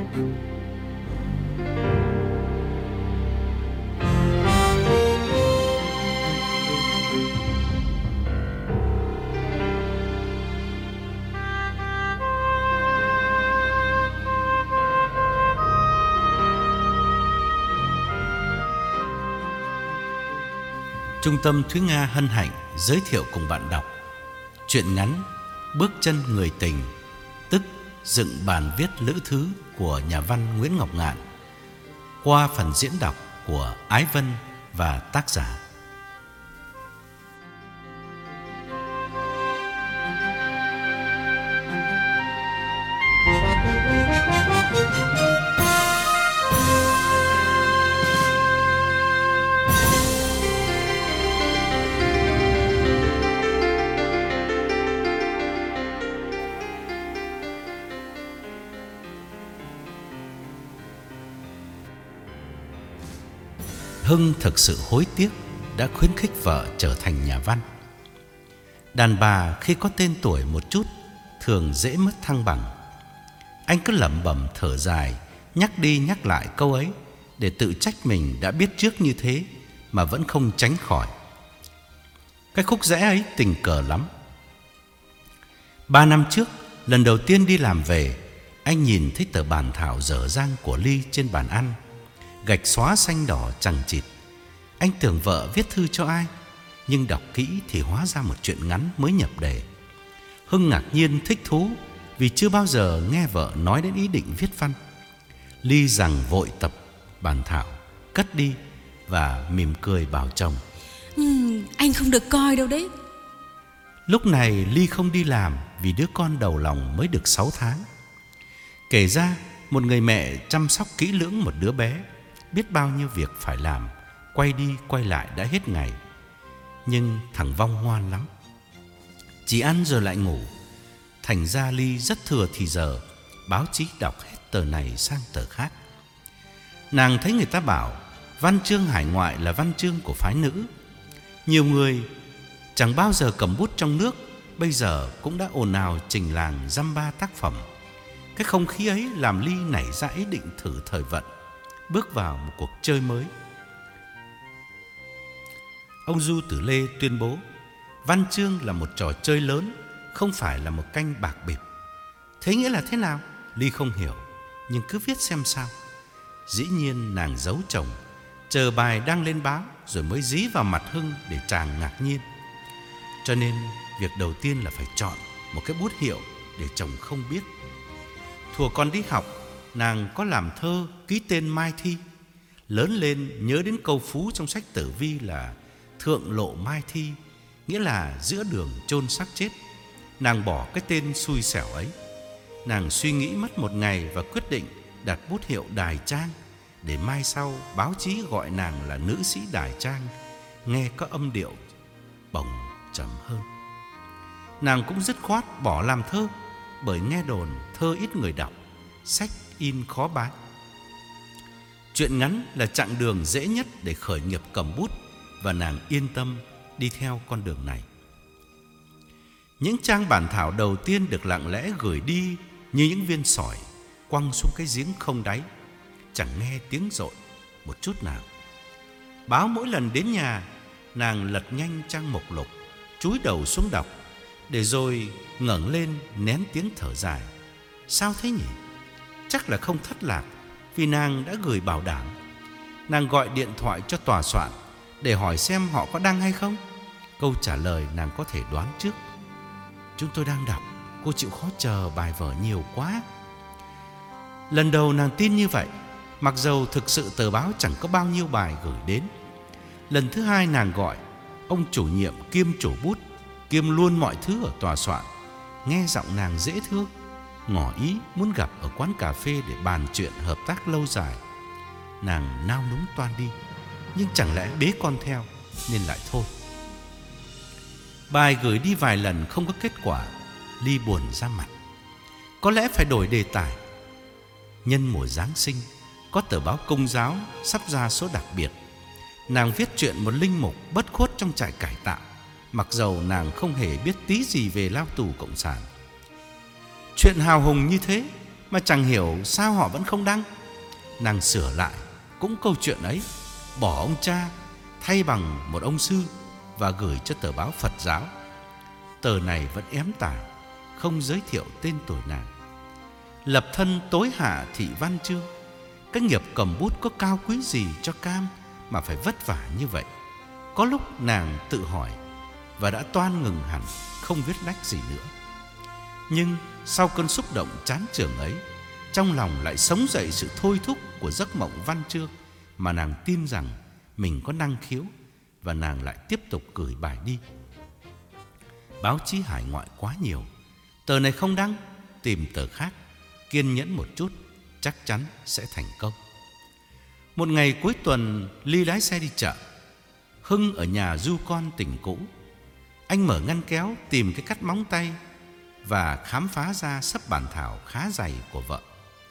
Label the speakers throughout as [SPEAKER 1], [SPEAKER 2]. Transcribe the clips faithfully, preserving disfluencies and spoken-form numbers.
[SPEAKER 1] Trung tâm Thúy Nga hân hạnh giới thiệu cùng bạn đọc truyện ngắn Bước chân người tình, tức dựng bản viết lữ thứ của nhà văn Nguyễn Ngọc Ngạn, qua phần diễn đọc của Ái Vân và tác giả. Hưng thực sự hối tiếc đã khuyến khích vợ trở thành nhà văn. Đàn bà khi có tên tuổi một chút thường dễ mất thăng bằng. Anh cứ lẩm bẩm thở dài, nhắc đi nhắc lại câu ấy để tự trách mình đã biết trước như thế mà vẫn không tránh khỏi. Cái khúc rẽ ấy tình cờ lắm. Ba năm trước, lần đầu tiên đi làm về, anh nhìn thấy tờ bản thảo dở dang của Ly trên bàn ăn, gạch xóa xanh đỏ chằng chịt. Anh tưởng vợ viết thư cho ai, nhưng đọc kỹ thì hóa ra một chuyện ngắn mới nhập đề. Hưng ngạc nhiên thích thú vì chưa bao giờ nghe vợ nói đến ý định viết văn. Ly rằng vội tập bản thảo, cất đi và mỉm cười bảo chồng:
[SPEAKER 2] ừ, Anh không được coi đâu đấy.
[SPEAKER 1] Lúc này Ly không đi làm vì đứa con đầu lòng mới được sáu tháng. Kể ra một người mẹ chăm sóc kỹ lưỡng một đứa bé, biết bao nhiêu việc phải làm, quay đi quay lại đã hết ngày. Nhưng thằng Vong ngoan lắm, chỉ ăn rồi lại ngủ. Thành ra Ly rất thừa thì giờ báo chí đọc hết tờ này sang tờ khác. Nàng thấy người ta bảo văn chương hải ngoại là văn chương của phái nữ. Nhiều người chẳng bao giờ cầm bút trong nước bây giờ cũng đã ồn ào trình làng dăm ba tác phẩm. Cái không khí ấy làm Ly nảy ra ý định thử thời vận, bước vào một cuộc chơi mới. Ông Du Tử Lê tuyên bố văn chương là một trò chơi lớn, không phải là một canh bạc bịp. Thế nghĩa là thế nào? Ly không hiểu, nhưng cứ viết xem sao. Dĩ nhiên nàng giấu chồng, chờ bài đăng lên báo rồi mới dí vào mặt Hưng để chàng ngạc nhiên. Cho nên việc đầu tiên là phải chọn một cái bút hiệu để chồng không biết. Thuở còn đi học, nàng có làm thơ ký tên Mai Thi. Lớn lên nhớ đến câu phú trong sách Tử Vi là thượng lộ Mai Thi, nghĩa là giữa đường chôn xác chết. Nàng bỏ cái tên xui xẻo ấy. Nàng suy nghĩ mất một ngày và quyết định đặt bút hiệu Đài Trang, để mai sau báo chí gọi nàng là nữ sĩ Đài Trang, nghe có âm điệu bồng trầm hơn. Nàng cũng dứt khoát bỏ làm thơ, bởi nghe đồn thơ ít người đọc, sách in khó bán. Truyện ngắn là chặng đường dễ nhất để khởi nghiệp cầm bút, và nàng yên tâm đi theo con đường này. Những trang bản thảo đầu tiên được lặng lẽ gửi đi như những viên sỏi quăng xuống cái giếng không đáy, chẳng nghe tiếng dội một chút nào. Báo mỗi lần đến nhà, nàng lật nhanh trang mục lục, chúi đầu xuống đọc, để rồi ngẩng lên nén tiếng thở dài. Sao thế nhỉ? Chắc là không thất lạc, vì nàng đã gửi bảo đảm. Nàng gọi điện thoại cho tòa soạn để hỏi xem họ có đăng hay không. Câu trả lời nàng có thể đoán trước: chúng tôi đang đọc, cô chịu khó chờ, bài vở nhiều quá. Lần đầu nàng tin như vậy, mặc dầu thực sự tờ báo chẳng có bao nhiêu bài gửi đến. Lần thứ hai nàng gọi, ông chủ nhiệm kiêm chủ bút, kiêm luôn mọi thứ ở tòa soạn, nghe giọng nàng dễ thương, ngỏ ý muốn gặp ở quán cà phê để bàn chuyện hợp tác lâu dài. Nàng nao núng toan đi, nhưng chẳng lẽ bế con theo nên lại thôi. Bài gửi đi vài lần không có kết quả, Ly buồn ra mặt. Có lẽ phải đổi đề tài. Nhân mùa Giáng sinh, có tờ báo Công giáo sắp ra số đặc biệt. Nàng viết chuyện một linh mục bất khuất trong trại cải tạo, mặc dầu nàng không hề biết tí gì về lao tù cộng sản. Chuyện hào hùng như thế mà chẳng hiểu sao họ vẫn không đăng. Nàng sửa lại cũng câu chuyện ấy, bỏ ông cha thay bằng một ông sư và gửi cho tờ báo Phật giáo. Tờ này vẫn ém tải, không giới thiệu tên tuổi nàng. Lập thân tối hạ thị văn chương, cái nghiệp cầm bút có cao quý gì cho cam mà phải vất vả như vậy. Có lúc nàng tự hỏi và đã toan ngừng hẳn, không viết lách gì nữa. Nhưng sau cơn xúc động chán chường ấy, trong lòng lại sống dậy sự thôi thúc của giấc mộng văn chương mà nàng tin rằng mình có năng khiếu, và nàng lại tiếp tục gửi bài đi. Báo chí hải ngoại quá nhiều, tờ này không đăng, tìm tờ khác, kiên nhẫn một chút, chắc chắn sẽ thành công. Một ngày cuối tuần, Ly lái xe đi chợ. Hưng ở nhà du con tình cũ. Anh mở ngăn kéo tìm cái cắt móng tay và khám phá ra sấp bản thảo khá dày của vợ.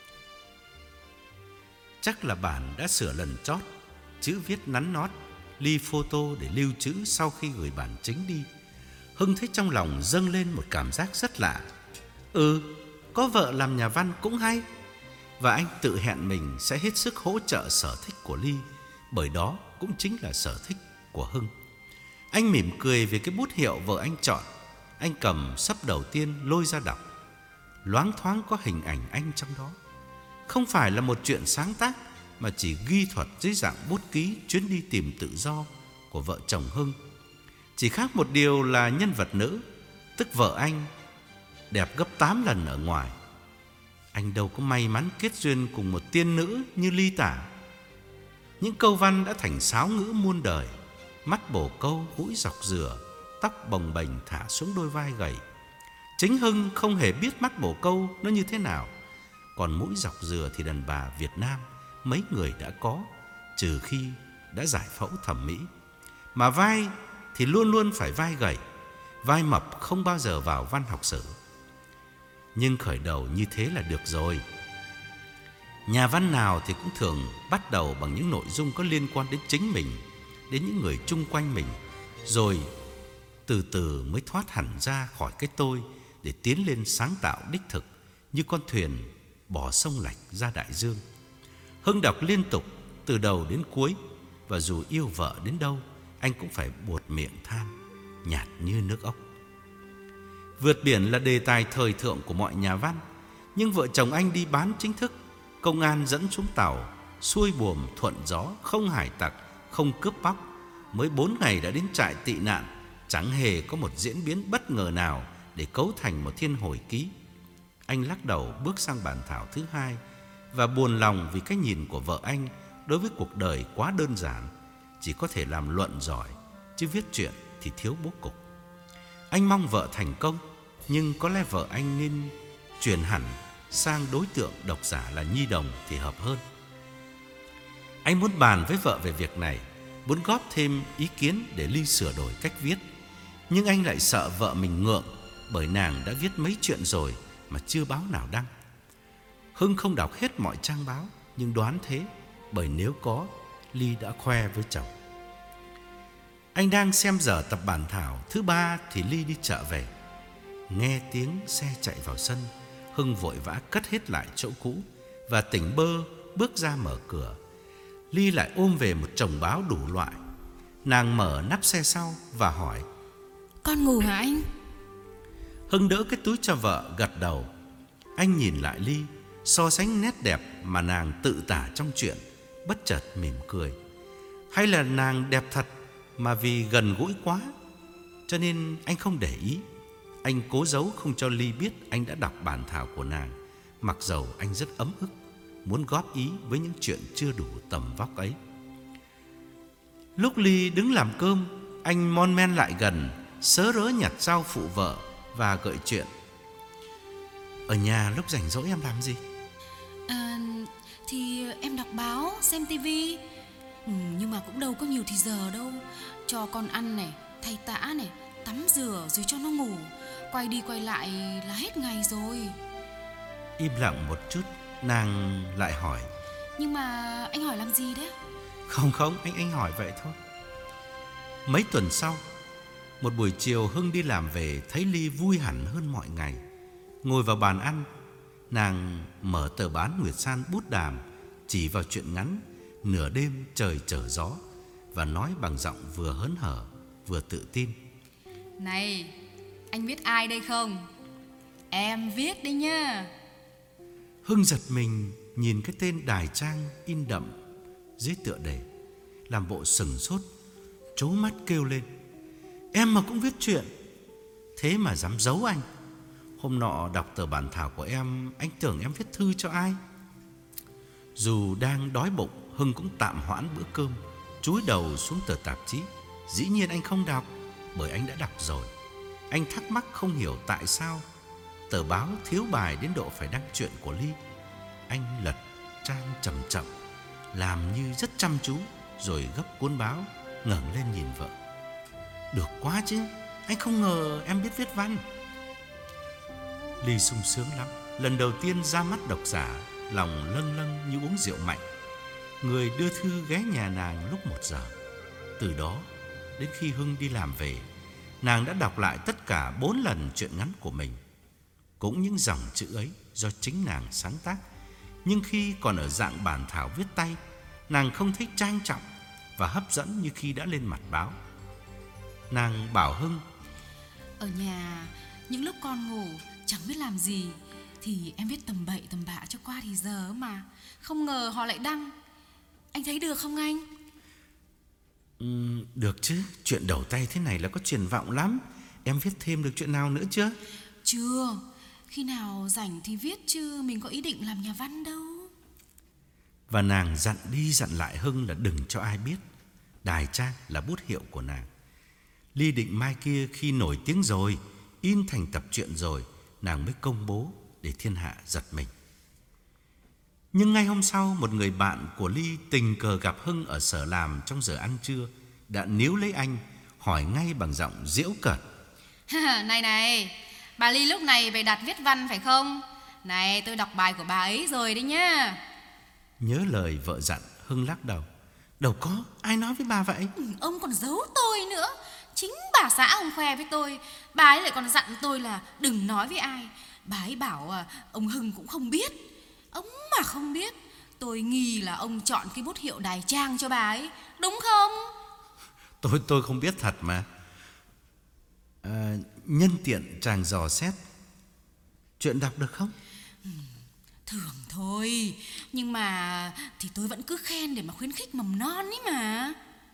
[SPEAKER 1] Chắc là bản đã sửa lần chót, chữ viết nắn nót. Ly photo để lưu trữ sau khi gửi bản chính đi. Hưng thấy trong lòng dâng lên một cảm giác rất lạ. Ừ, có vợ làm nhà văn cũng hay. Và anh tự hẹn mình sẽ hết sức hỗ trợ sở thích của Ly, bởi đó cũng chính là sở thích của Hưng. Anh mỉm cười về cái bút hiệu vợ anh chọn. Anh cầm sấp đầu tiên lôi ra đọc. Loáng thoáng có hình ảnh anh trong đó. Không phải là một chuyện sáng tác, mà chỉ ghi thuật dưới dạng bút ký chuyến đi tìm tự do của vợ chồng Hưng. Chỉ khác một điều là nhân vật nữ, tức vợ anh, đẹp gấp tám lần ở ngoài. Anh đâu có may mắn kết duyên cùng một tiên nữ như Ly tả. Những câu văn đã thành sáo ngữ muôn đời. Mắt bổ câu, mũi dọc dừa, tóc bồng bềnh thả xuống đôi vai gầy. Chính Hưng không hề biết mắt bổ câu nó như thế nào. Còn mũi dọc dừa thì đàn bà Việt Nam mấy người đã có, trừ khi đã giải phẫu thẩm mỹ. Mà vai thì luôn luôn phải vai gầy. Vai mập không bao giờ vào văn học sử. Nhưng khởi đầu như thế là được rồi. Nhà văn nào thì cũng thường bắt đầu bằng những nội dung có liên quan đến chính mình, đến những người chung quanh mình, rồi từ từ mới thoát hẳn ra khỏi cái tôi để tiến lên sáng tạo đích thực, như con thuyền bỏ sông lạch ra đại dương. Hưng đọc liên tục từ đầu đến cuối, và dù yêu vợ đến đâu, anh cũng phải buột miệng than, nhạt như nước ốc. Vượt biển là đề tài thời thượng của mọi nhà văn, nhưng vợ chồng anh đi bán chính thức. Công an dẫn xuống tàu, xuôi buồm thuận gió, không hải tặc, không cướp bóc. Mới bốn ngày đã đến trại tị nạn, chẳng hề có một diễn biến bất ngờ nào để cấu thành một thiên hồi ký. Anh lắc đầu bước sang bản thảo thứ hai, và buồn lòng vì cái nhìn của vợ anh đối với cuộc đời quá đơn giản, chỉ có thể làm luận giỏi, chứ viết chuyện thì thiếu bố cục. Anh mong vợ thành công, nhưng có lẽ vợ anh nên chuyển hẳn sang đối tượng độc giả là nhi đồng thì hợp hơn. Anh muốn bàn với vợ về việc này, muốn góp thêm ý kiến để Ly sửa đổi cách viết. Nhưng anh lại sợ vợ mình ngượng, bởi nàng đã viết mấy chuyện rồi mà chưa báo nào đăng. Hưng không đọc hết mọi trang báo, nhưng đoán thế, bởi nếu có, Ly đã khoe với chồng. Anh đang xem dở tập bản thảo thứ ba thì Ly đi chợ về. Nghe tiếng xe chạy vào sân, Hưng vội vã cất hết lại chỗ cũ và tỉnh bơ bước ra mở cửa. Ly lại ôm về một chồng báo đủ loại. Nàng mở nắp xe sau và hỏi:
[SPEAKER 2] Con ngủ hả anh?
[SPEAKER 1] Hưng đỡ cái túi cho vợ, gật đầu. Anh nhìn lại Ly, so sánh nét đẹp mà nàng tự tả trong chuyện, bất chợt mỉm cười. Hay là nàng đẹp thật mà vì gần gũi quá, cho nên anh không để ý. Anh cố giấu không cho Ly biết anh đã đọc bản thảo của nàng, mặc dầu anh rất ấm ức, muốn góp ý với những chuyện chưa đủ tầm vóc ấy. Lúc Ly đứng làm cơm, anh mon men lại gần, sớ rớ nhặt rau phụ vợ và gợi chuyện. Ở nhà lúc rảnh rỗi em làm gì?
[SPEAKER 2] À, thì em đọc báo, xem tivi. ừ, Nhưng mà cũng đâu có nhiều thì giờ đâu. Cho con ăn này, thay tã này, tắm rửa rồi cho nó ngủ. Quay đi quay lại là hết ngày rồi.
[SPEAKER 1] Im lặng một chút, nàng lại hỏi:
[SPEAKER 2] Nhưng mà anh hỏi làm gì đấy?
[SPEAKER 1] Không không, anh anh hỏi vậy thôi. Mấy tuần sau, một buổi chiều Hưng đi làm về thấy Ly vui hẳn hơn mọi ngày. Ngồi vào bàn ăn, Nàng mở tờ báo Nguyệt San bút đàm, chỉ vào truyện ngắn Nửa đêm trời trở gió và nói bằng giọng vừa hớn hở vừa tự tin:
[SPEAKER 2] Này, anh biết ai đây không? Em viết đấy nhá.
[SPEAKER 1] Hưng giật mình nhìn cái tên Đài Trang in đậm dưới tựa đề, làm bộ sừng sốt, trố mắt kêu lên: Em mà cũng viết truyện, thế mà dám giấu anh. Hôm nọ đọc tờ bản thảo của em, anh tưởng em viết thư cho ai. Dù đang đói bụng, Hưng cũng tạm hoãn bữa cơm, chúi đầu xuống tờ tạp chí. Dĩ nhiên anh không đọc, bởi anh đã đọc rồi. Anh thắc mắc không hiểu tại sao tờ báo thiếu bài đến độ phải đăng truyện của Ly. Anh lật trang chậm chậm, làm như rất chăm chú, rồi gấp cuốn báo, ngẩng lên nhìn vợ: Được quá chứ, anh không ngờ em biết viết văn. Ly sung sướng lắm, lần đầu tiên ra mắt độc giả, lòng lâng lâng như uống rượu mạnh. Người đưa thư ghé nhà nàng lúc một giờ. Từ đó đến khi Hưng đi làm về, nàng đã đọc lại tất cả bốn lần truyện ngắn của mình. Cũng những dòng chữ ấy do chính nàng sáng tác, nhưng khi còn ở dạng bản thảo viết tay, nàng không thấy trang trọng và hấp dẫn như khi đã lên mặt báo. Nàng bảo Hưng:
[SPEAKER 2] Ở nhà, những lúc con ngủ chẳng biết làm gì thì em viết tầm bậy tầm bạ cho qua thì giờ mà. Không ngờ họ lại đăng. Anh thấy được không anh?
[SPEAKER 1] Ừ, được chứ, chuyện đầu tay thế này là có triển vọng lắm. Em viết thêm được chuyện nào nữa chưa?
[SPEAKER 2] Chưa, khi nào rảnh thì viết chứ mình có ý định làm nhà văn đâu.
[SPEAKER 1] Và nàng dặn đi dặn lại Hưng là đừng cho ai biết Đài Trang là bút hiệu của nàng. Ly định mai kia khi nổi tiếng rồi, in thành tập truyện rồi, nàng mới công bố để thiên hạ giật mình. Nhưng ngay hôm sau, một người bạn của Ly tình cờ gặp Hưng ở sở làm trong giờ ăn trưa, đã níu lấy anh, hỏi ngay bằng giọng giễu cợt:
[SPEAKER 2] Này này, bà Ly lúc này về đặt viết văn phải không? Này, tôi đọc bài của bà ấy rồi đấy nhá.
[SPEAKER 1] Nhớ lời vợ dặn, Hưng lắc đầu: Đâu có, ai nói với bà vậy?
[SPEAKER 2] Ừ, ông còn giấu tôi nữa. Chính bà xã ông khoe với tôi. Bà ấy lại còn dặn tôi là đừng nói với ai. Bà ấy bảo à, ông Hưng cũng không biết. Ông mà không biết, tôi nghi là ông chọn cái bút hiệu Đài Trang cho bà ấy, đúng không?
[SPEAKER 1] Tôi tôi không biết thật mà. À, nhân tiện chàng dò xét, chuyện đọc được không?
[SPEAKER 2] Ừ, thường thôi, nhưng mà thì tôi vẫn cứ khen để mà khuyến khích mầm non ấy mà.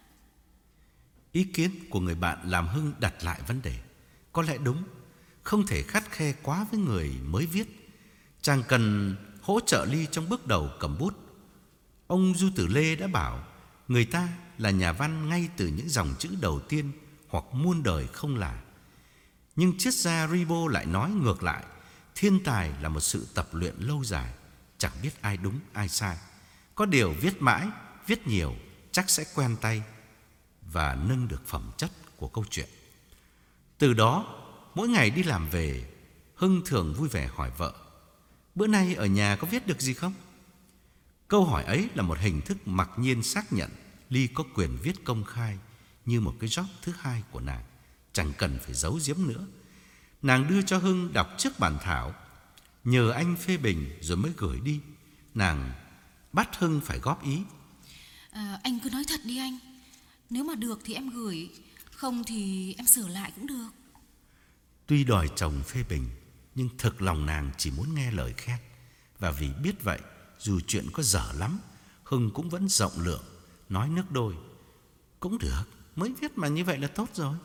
[SPEAKER 1] Ý kiến của người bạn làm Hưng đặt lại vấn đề. Có lẽ đúng, không thể khắt khe quá với người mới viết. Chàng cần hỗ trợ Ly trong bước đầu cầm bút. Ông Du Tử Lê đã bảo người ta là nhà văn ngay từ những dòng chữ đầu tiên hoặc muôn đời không là. Nhưng triết gia Ribot lại nói ngược lại: thiên tài là một sự tập luyện lâu dài, chẳng biết ai đúng ai sai. Có điều viết mãi, viết nhiều chắc sẽ quen tay và nâng được phẩm chất của câu chuyện. Từ đó, mỗi ngày đi làm về, Hưng thường vui vẻ hỏi vợ: bữa nay ở nhà có viết được gì không? Câu hỏi ấy là một hình thức mặc nhiên xác nhận Ly có quyền viết công khai như một cái job thứ hai của nàng, chẳng cần phải giấu giếm nữa. Nàng đưa cho Hưng đọc trước bản thảo, nhờ anh phê bình rồi mới gửi đi. Nàng bắt Hưng phải góp ý.
[SPEAKER 2] À, anh cứ nói thật đi anh. Nếu mà được thì em gửi, không thì em sửa lại cũng được.
[SPEAKER 1] Tuy đòi chồng phê bình, nhưng thực lòng nàng chỉ muốn nghe lời khen. Và vì biết vậy, dù chuyện có dở lắm, Hưng cũng vẫn rộng lượng, nói nước đôi: cũng được, mới viết mà như vậy là tốt rồi.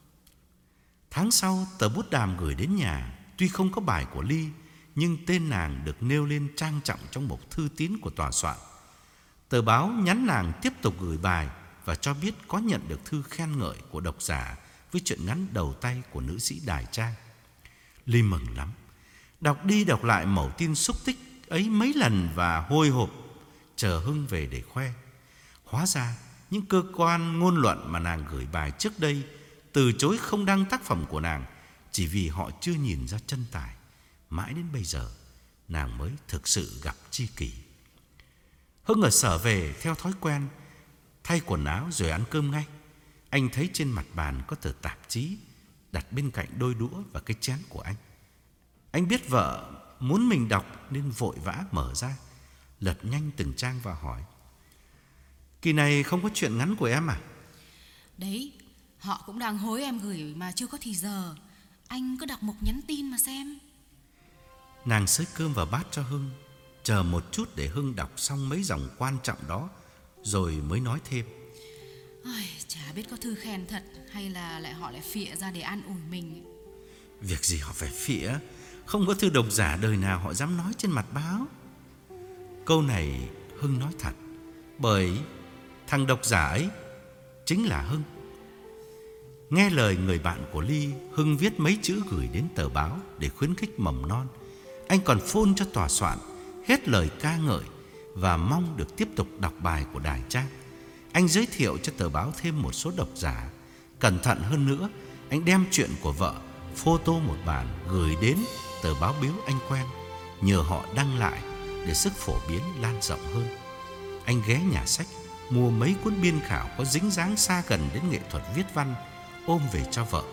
[SPEAKER 1] Tháng sau, tờ bút đàm gửi đến nhà, tuy không có bài của Ly, nhưng tên nàng được nêu lên trang trọng trong mục thư tín của tòa soạn. Tờ báo nhắn nàng tiếp tục gửi bài và cho biết có nhận được thư khen ngợi của độc giả với truyện ngắn đầu tay của nữ sĩ Đài Trang. Ly mừng lắm, đọc đi đọc lại mẩu tin xúc tích ấy mấy lần và hồi hộp chờ Hưng về để khoe. Hóa ra những cơ quan ngôn luận mà nàng gửi bài trước đây từ chối không đăng tác phẩm của nàng chỉ vì họ chưa nhìn ra chân tài. Mãi đến bây giờ nàng mới thực sự gặp tri kỷ. Hưng ở sở về theo thói quen, thay quần áo rồi ăn cơm ngay. Anh thấy trên mặt bàn có tờ tạp chí đặt bên cạnh đôi đũa và cái chén của anh. Anh biết vợ muốn mình đọc nên vội vã mở ra, lật nhanh từng trang và hỏi: Kỳ này không có chuyện ngắn của em à?
[SPEAKER 2] Đấy, họ cũng đang hối em gửi mà chưa có thì giờ. Anh cứ đọc mục nhắn tin mà xem.
[SPEAKER 1] Nàng xới cơm vào bát cho Hưng, chờ một chút để Hưng đọc xong mấy dòng quan trọng đó, rồi mới nói thêm:
[SPEAKER 2] Ôi, chả biết có thư khen thật hay là lại họ lại phịa ra để an ủi mình.
[SPEAKER 1] Việc gì họ phải phịa, không có thư độc giả đời nào họ dám nói trên mặt báo. Câu này Hưng nói thật, bởi thằng độc giả ấy chính là Hưng. Nghe lời người bạn của Ly, Hưng viết mấy chữ gửi đến tờ báo để khuyến khích mầm non. Anh còn phone cho tòa soạn hết lời ca ngợi và mong được tiếp tục đọc bài của Đài Trang. Anh giới thiệu cho tờ báo thêm một số độc giả. Cẩn thận hơn nữa, anh đem chuyện của vợ photo một bản gửi đến tờ báo biếu anh quen, nhờ họ đăng lại để sức phổ biến lan rộng hơn. Anh ghé nhà sách mua mấy cuốn biên khảo có dính dáng xa gần đến nghệ thuật viết văn, ôm về cho vợ.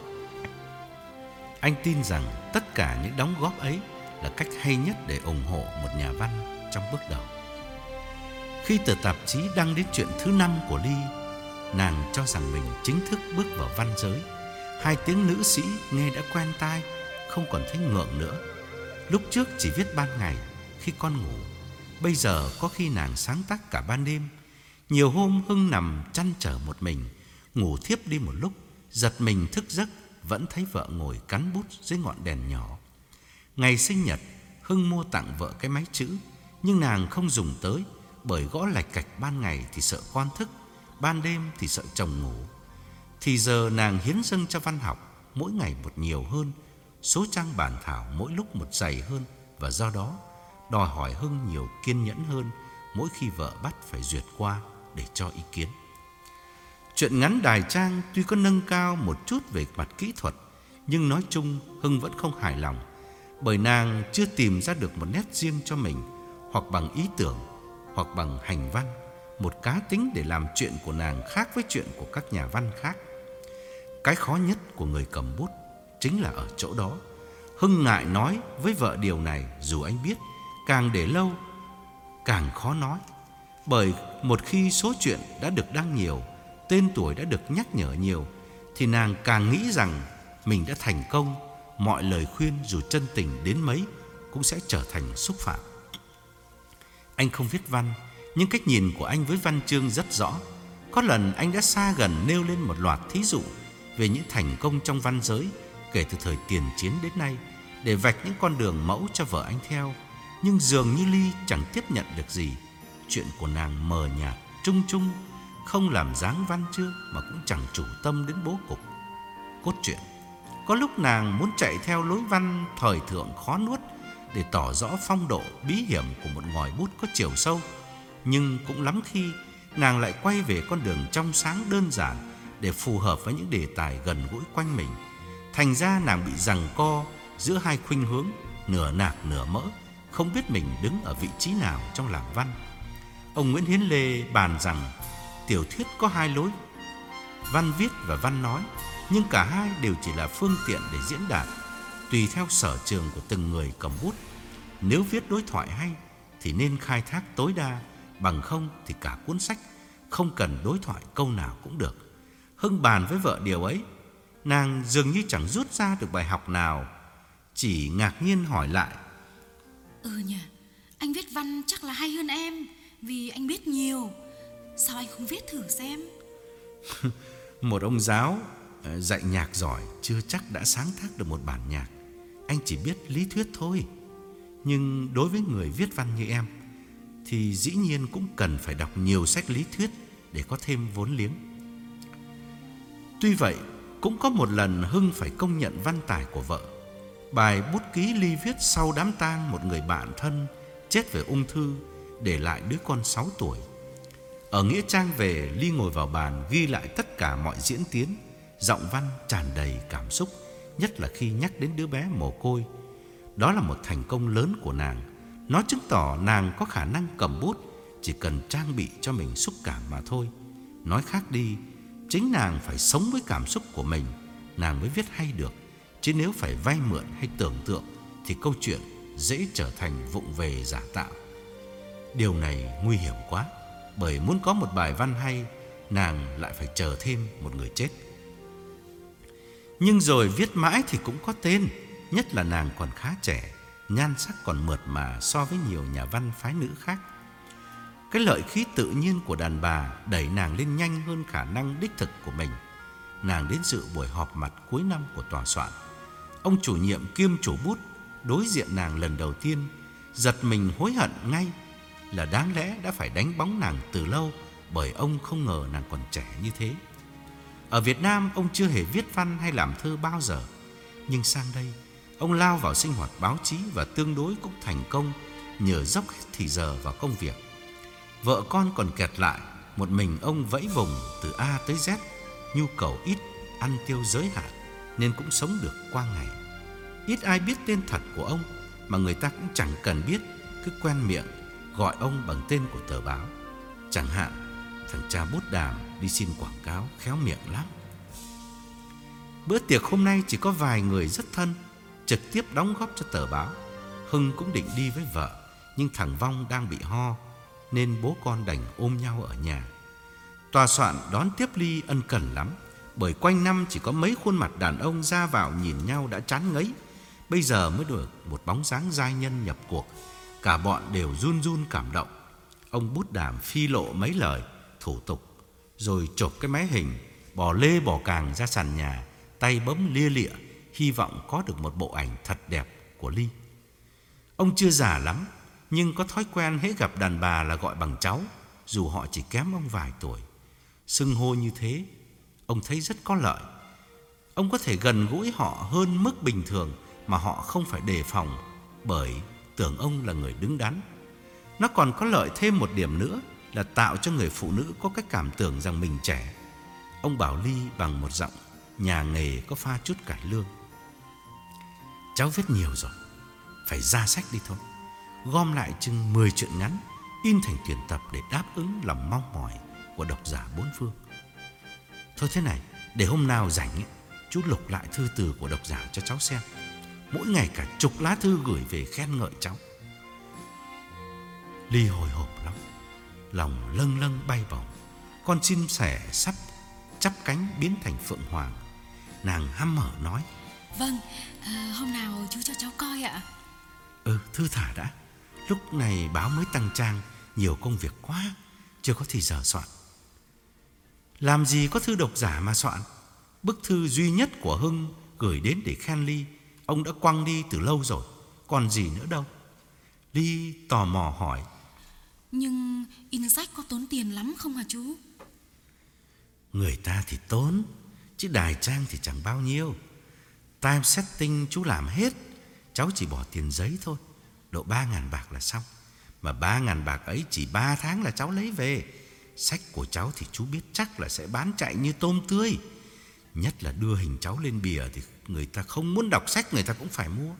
[SPEAKER 1] Anh tin rằng tất cả những đóng góp ấy là cách hay nhất để ủng hộ một nhà văn trong bước đầu. Khi tờ tạp chí đăng đến chuyện thứ năm của Ly, nàng cho rằng mình chính thức bước vào văn giới. Hai tiếng nữ sĩ nghe đã quen tai, không còn thấy ngượng nữa. Lúc trước chỉ viết ban ngày khi con ngủ, bây giờ có khi nàng sáng tác cả ban đêm. Nhiều hôm Hưng nằm chăn trở một mình, ngủ thiếp đi một lúc, giật mình thức giấc vẫn thấy vợ ngồi cắn bút dưới ngọn đèn nhỏ. Ngày sinh nhật, Hưng mua tặng vợ cái máy chữ, nhưng nàng không dùng tới, bởi gõ lạch cạch ban ngày thì sợ con thức, ban đêm thì sợ chồng ngủ. Thì giờ nàng hiến dâng cho văn học, mỗi ngày một nhiều hơn, số trang bản thảo mỗi lúc một dày hơn, và do đó đòi hỏi Hưng nhiều kiên nhẫn hơn mỗi khi vợ bắt phải duyệt qua để cho ý kiến. Chuyện ngắn Đài Trang tuy có nâng cao một chút về mặt kỹ thuật, nhưng nói chung Hưng vẫn không hài lòng, bởi nàng chưa tìm ra được một nét riêng cho mình, hoặc bằng ý tưởng, hoặc bằng hành văn, một cá tính để làm chuyện của nàng khác với chuyện của các nhà văn khác. Cái khó nhất của người cầm bút chính là ở chỗ đó. Hưng ngại nói với vợ điều này, dù anh biết càng để lâu càng khó nói, bởi một khi số chuyện đã được đăng nhiều, tên tuổi đã được nhắc nhở nhiều, thì nàng càng nghĩ rằng mình đã thành công, mọi lời khuyên dù chân tình đến mấy cũng sẽ trở thành xúc phạm. Anh không viết văn, nhưng cách nhìn của anh với văn chương rất rõ. Có lần anh đã xa gần nêu lên một loạt thí dụ về những thành công trong văn giới kể từ thời tiền chiến đến nay, để vạch những con đường mẫu cho vợ anh theo. Nhưng dường như Ly chẳng tiếp nhận được gì. Chuyện của nàng mờ nhạt, trung trung, không làm dáng văn chương, mà cũng chẳng chủ tâm đến bố cục cốt truyện. Có lúc nàng muốn chạy theo lối văn thời thượng khó nuốt để tỏ rõ phong độ bí hiểm của một ngòi bút có chiều sâu, nhưng cũng lắm khi nàng lại quay về con đường trong sáng đơn giản để phù hợp với những đề tài gần gũi quanh mình. Thành ra nàng bị giằng co giữa hai khuynh hướng, nửa nạc nửa mỡ, không biết mình đứng ở vị trí nào trong làm văn. Ông Nguyễn Hiến Lê bàn rằng tiểu thuyết có hai lối, văn viết và văn nói, nhưng cả hai đều chỉ là phương tiện để diễn đạt, tùy theo sở trường của từng người cầm bút. Nếu viết đối thoại hay thì nên khai thác tối đa, bằng không thì cả cuốn sách không cần đối thoại câu nào cũng được. Hưng bàn với vợ điều ấy, nàng dường như chẳng rút ra được bài học nào, chỉ ngạc nhiên hỏi lại:
[SPEAKER 2] Ừ nhỉ, anh viết văn chắc là hay hơn em, vì anh biết nhiều. Sao anh không viết thử xem?
[SPEAKER 1] Một ông giáo dạy nhạc giỏi chưa chắc đã sáng tác được một bản nhạc. Anh chỉ biết lý thuyết thôi. Nhưng đối với người viết văn như em thì dĩ nhiên cũng cần phải đọc nhiều sách lý thuyết để có thêm vốn liếng. Tuy vậy, cũng có một lần Hưng phải công nhận văn tài của vợ. Bài bút ký Ly viết sau đám tang một người bạn thân chết về ung thư, để lại đứa con sáu tuổi. Ở nghĩa trang về, Ly ngồi vào bàn ghi lại tất cả mọi diễn tiến, giọng văn tràn đầy cảm xúc, nhất là khi nhắc đến đứa bé mồ côi. Đó là một thành công lớn của nàng. Nó chứng tỏ nàng có khả năng cầm bút, chỉ cần trang bị cho mình xúc cảm mà thôi. Nói khác đi, chính nàng phải sống với cảm xúc của mình, nàng mới viết hay được. Chứ nếu phải vay mượn hay tưởng tượng thì câu chuyện dễ trở thành vụng về giả tạo. Điều này nguy hiểm quá, bởi muốn có một bài văn hay, nàng lại phải chờ thêm một người chết. Nhưng rồi viết mãi thì cũng có tên, nhất là nàng còn khá trẻ, nhan sắc còn mượt mà so với nhiều nhà văn phái nữ khác. Cái lợi khí tự nhiên của đàn bà đẩy nàng lên nhanh hơn khả năng đích thực của mình. Nàng đến dự buổi họp mặt cuối năm của tòa soạn. Ông chủ nhiệm kiêm chủ bút đối diện nàng lần đầu tiên, giật mình hối hận ngay là đáng lẽ đã phải đánh bóng nàng từ lâu, bởi ông không ngờ nàng còn trẻ như thế. Ở Việt Nam ông chưa hề viết văn hay làm thơ bao giờ, nhưng sang đây ông lao vào sinh hoạt báo chí và tương đối cũng thành công nhờ dốc hết thì giờ vào công việc. Vợ con còn kẹt lại, một mình ông vẫy vùng từ A tới Z, nhu cầu ít, ăn tiêu giới hạn nên cũng sống được qua ngày. Ít ai biết tên thật của ông, mà người ta cũng chẳng cần biết, cứ quen miệng gọi ông bằng tên của tờ báo. Chẳng hạn thằng cha Bút Đàm đi xin quảng cáo khéo miệng lắm. Bữa tiệc hôm nay chỉ có vài người rất thân trực tiếp đóng góp cho tờ báo. Hưng cũng định đi với vợ, nhưng thằng Vong đang bị ho nên bố con đành ôm nhau ở nhà. Tòa soạn đón tiếp Ly ân cần lắm, bởi quanh năm chỉ có mấy khuôn mặt đàn ông ra vào nhìn nhau đã chán ngấy. Bây giờ mới được một bóng dáng giai nhân nhập cuộc, cả bọn đều run run cảm động. Ông Bút Đàm phi lộ mấy lời thủ tục, rồi chộp cái máy hình, bò lê bò càng ra sàn nhà, tay bấm lia lịa, hy vọng có được một bộ ảnh thật đẹp của Ly. Ông chưa già lắm, nhưng có thói quen hễ gặp đàn bà là gọi bằng cháu, dù họ chỉ kém ông vài tuổi. Xưng hô như thế, ông thấy rất có lợi. Ông có thể gần gũi họ hơn mức bình thường mà họ không phải đề phòng, bởi tưởng ông là người đứng đắn. Nó còn có lợi thêm một điểm nữa là tạo cho người phụ nữ có cái cảm tưởng rằng mình trẻ. Ông bảo Ly bằng một giọng nhà nghề có pha chút cải lương: cháu viết nhiều rồi, phải ra sách đi thôi. Gom lại chừng mười truyện ngắn, in thành tuyển tập để đáp ứng lòng mong mỏi của độc giả bốn phương. Thôi thế này, để hôm nào rảnh ấy, chú lục lại thư từ của độc giả cho cháu xem. Mỗi ngày cả chục lá thư gửi về khen ngợi cháu. Ly hồi hộp lắm, lòng lâng lâng bay bổng. Con chim sẻ sắp chắp cánh biến thành phượng hoàng. Nàng hăm hở nói:
[SPEAKER 2] Vâng, à, hôm nào chú cho cháu coi ạ.
[SPEAKER 1] Ừ, thư thả đã. Lúc này báo mới tăng trang, nhiều công việc quá, chưa có thì giờ soạn. Làm gì có thư độc giả mà soạn. Bức thư duy nhất của Hưng gửi đến để khen Ly ông đã quăng đi từ lâu rồi, còn gì nữa đâu. Ly tò mò hỏi:
[SPEAKER 2] Nhưng in sách có tốn tiền lắm không hả chú?
[SPEAKER 1] Người ta thì tốn, chứ đài trang thì chẳng bao nhiêu. Time setting chú làm hết, cháu chỉ bỏ tiền giấy thôi, độ ba ngàn bạc là xong. Mà ba ngàn bạc ấy chỉ ba tháng là cháu lấy về. Sách của cháu thì chú biết chắc là sẽ bán chạy như tôm tươi. Nhất là đưa hình cháu lên bìa thì người ta không muốn đọc sách người ta cũng phải mua.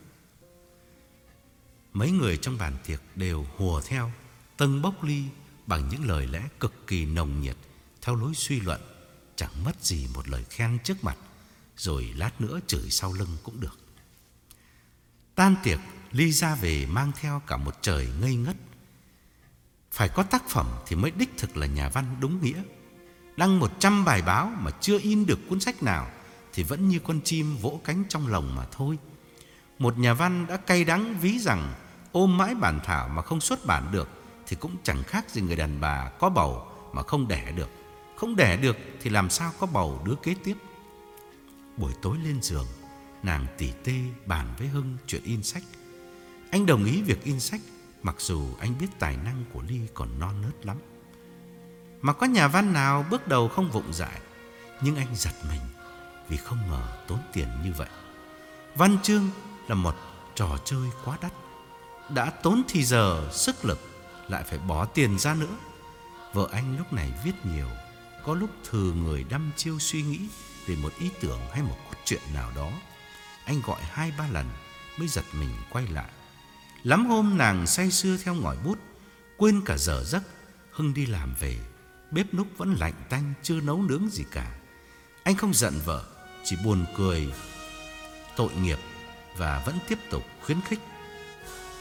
[SPEAKER 1] Mấy người trong bàn tiệc đều hùa theo, tâng bốc Ly bằng những lời lẽ cực kỳ nồng nhiệt, theo lối suy luận, chẳng mất gì một lời khen trước mặt, rồi lát nữa chửi sau lưng cũng được. Tan tiệc, Ly ra về mang theo cả một trời ngây ngất. Phải có tác phẩm thì mới đích thực là nhà văn đúng nghĩa. Đăng một trăm bài báo mà chưa in được cuốn sách nào thì vẫn như con chim vỗ cánh trong lồng mà thôi. Một nhà văn đã cay đắng ví rằng ôm mãi bản thảo mà không xuất bản được thì cũng chẳng khác gì người đàn bà có bầu mà không đẻ được. Không đẻ được thì làm sao có bầu đứa kế tiếp. Buổi tối lên giường, nàng tỉ tê bàn với Hưng chuyện in sách. Anh đồng ý việc in sách, mặc dù anh biết tài năng của Ly còn non nớt lắm. Mà có nhà văn nào bước đầu không vụng dại. Nhưng anh giật mình vì không ngờ tốn tiền như vậy. Văn chương là một trò chơi quá đắt, đã tốn thì giờ, sức lực, lại phải bỏ tiền ra nữa. Vợ anh lúc này viết nhiều, có lúc thừa người đăm chiêu suy nghĩ về một ý tưởng hay một cốt truyện nào đó. Anh gọi hai ba lần mới giật mình quay lại. Lắm hôm nàng say sưa theo ngòi bút, quên cả giờ giấc. Hưng đi làm về, bếp núc vẫn lạnh tanh, chưa nấu nướng gì cả. Anh không giận vợ, chỉ buồn cười tội nghiệp và vẫn tiếp tục khuyến khích: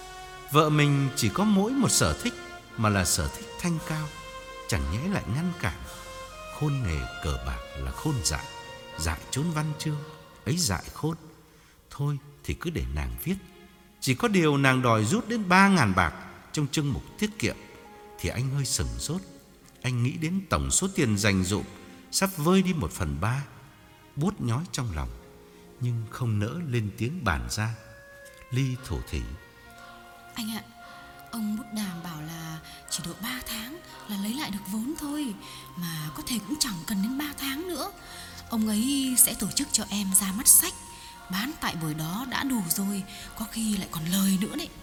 [SPEAKER 1] Vợ mình chỉ có mỗi một sở thích, mà là sở thích thanh cao, chẳng nhẽ lại ngăn cản. Khôn nghề cờ bạc là khôn dại, dại trốn văn chương, ấy dại khôn. Thôi thì cứ để nàng viết. Chỉ có điều nàng đòi rút đến ba ngàn bạc trong chương mục tiết kiệm, thì anh hơi sửng sốt. Anh nghĩ đến tổng số tiền dành dụm sắp vơi đi một phần ba, buốt nhói trong lòng, nhưng không nỡ lên tiếng bàn ra. Ly thủ thỉ:
[SPEAKER 2] Anh ạ, ông Bút Đàm bảo là chỉ độ ba tháng là lấy lại được vốn thôi, mà có thể cũng chẳng cần đến ba tháng nữa. Ông ấy sẽ tổ chức cho em ra mắt sách, bán tại buổi đó đã đủ rồi, có khi lại còn lời nữa đấy.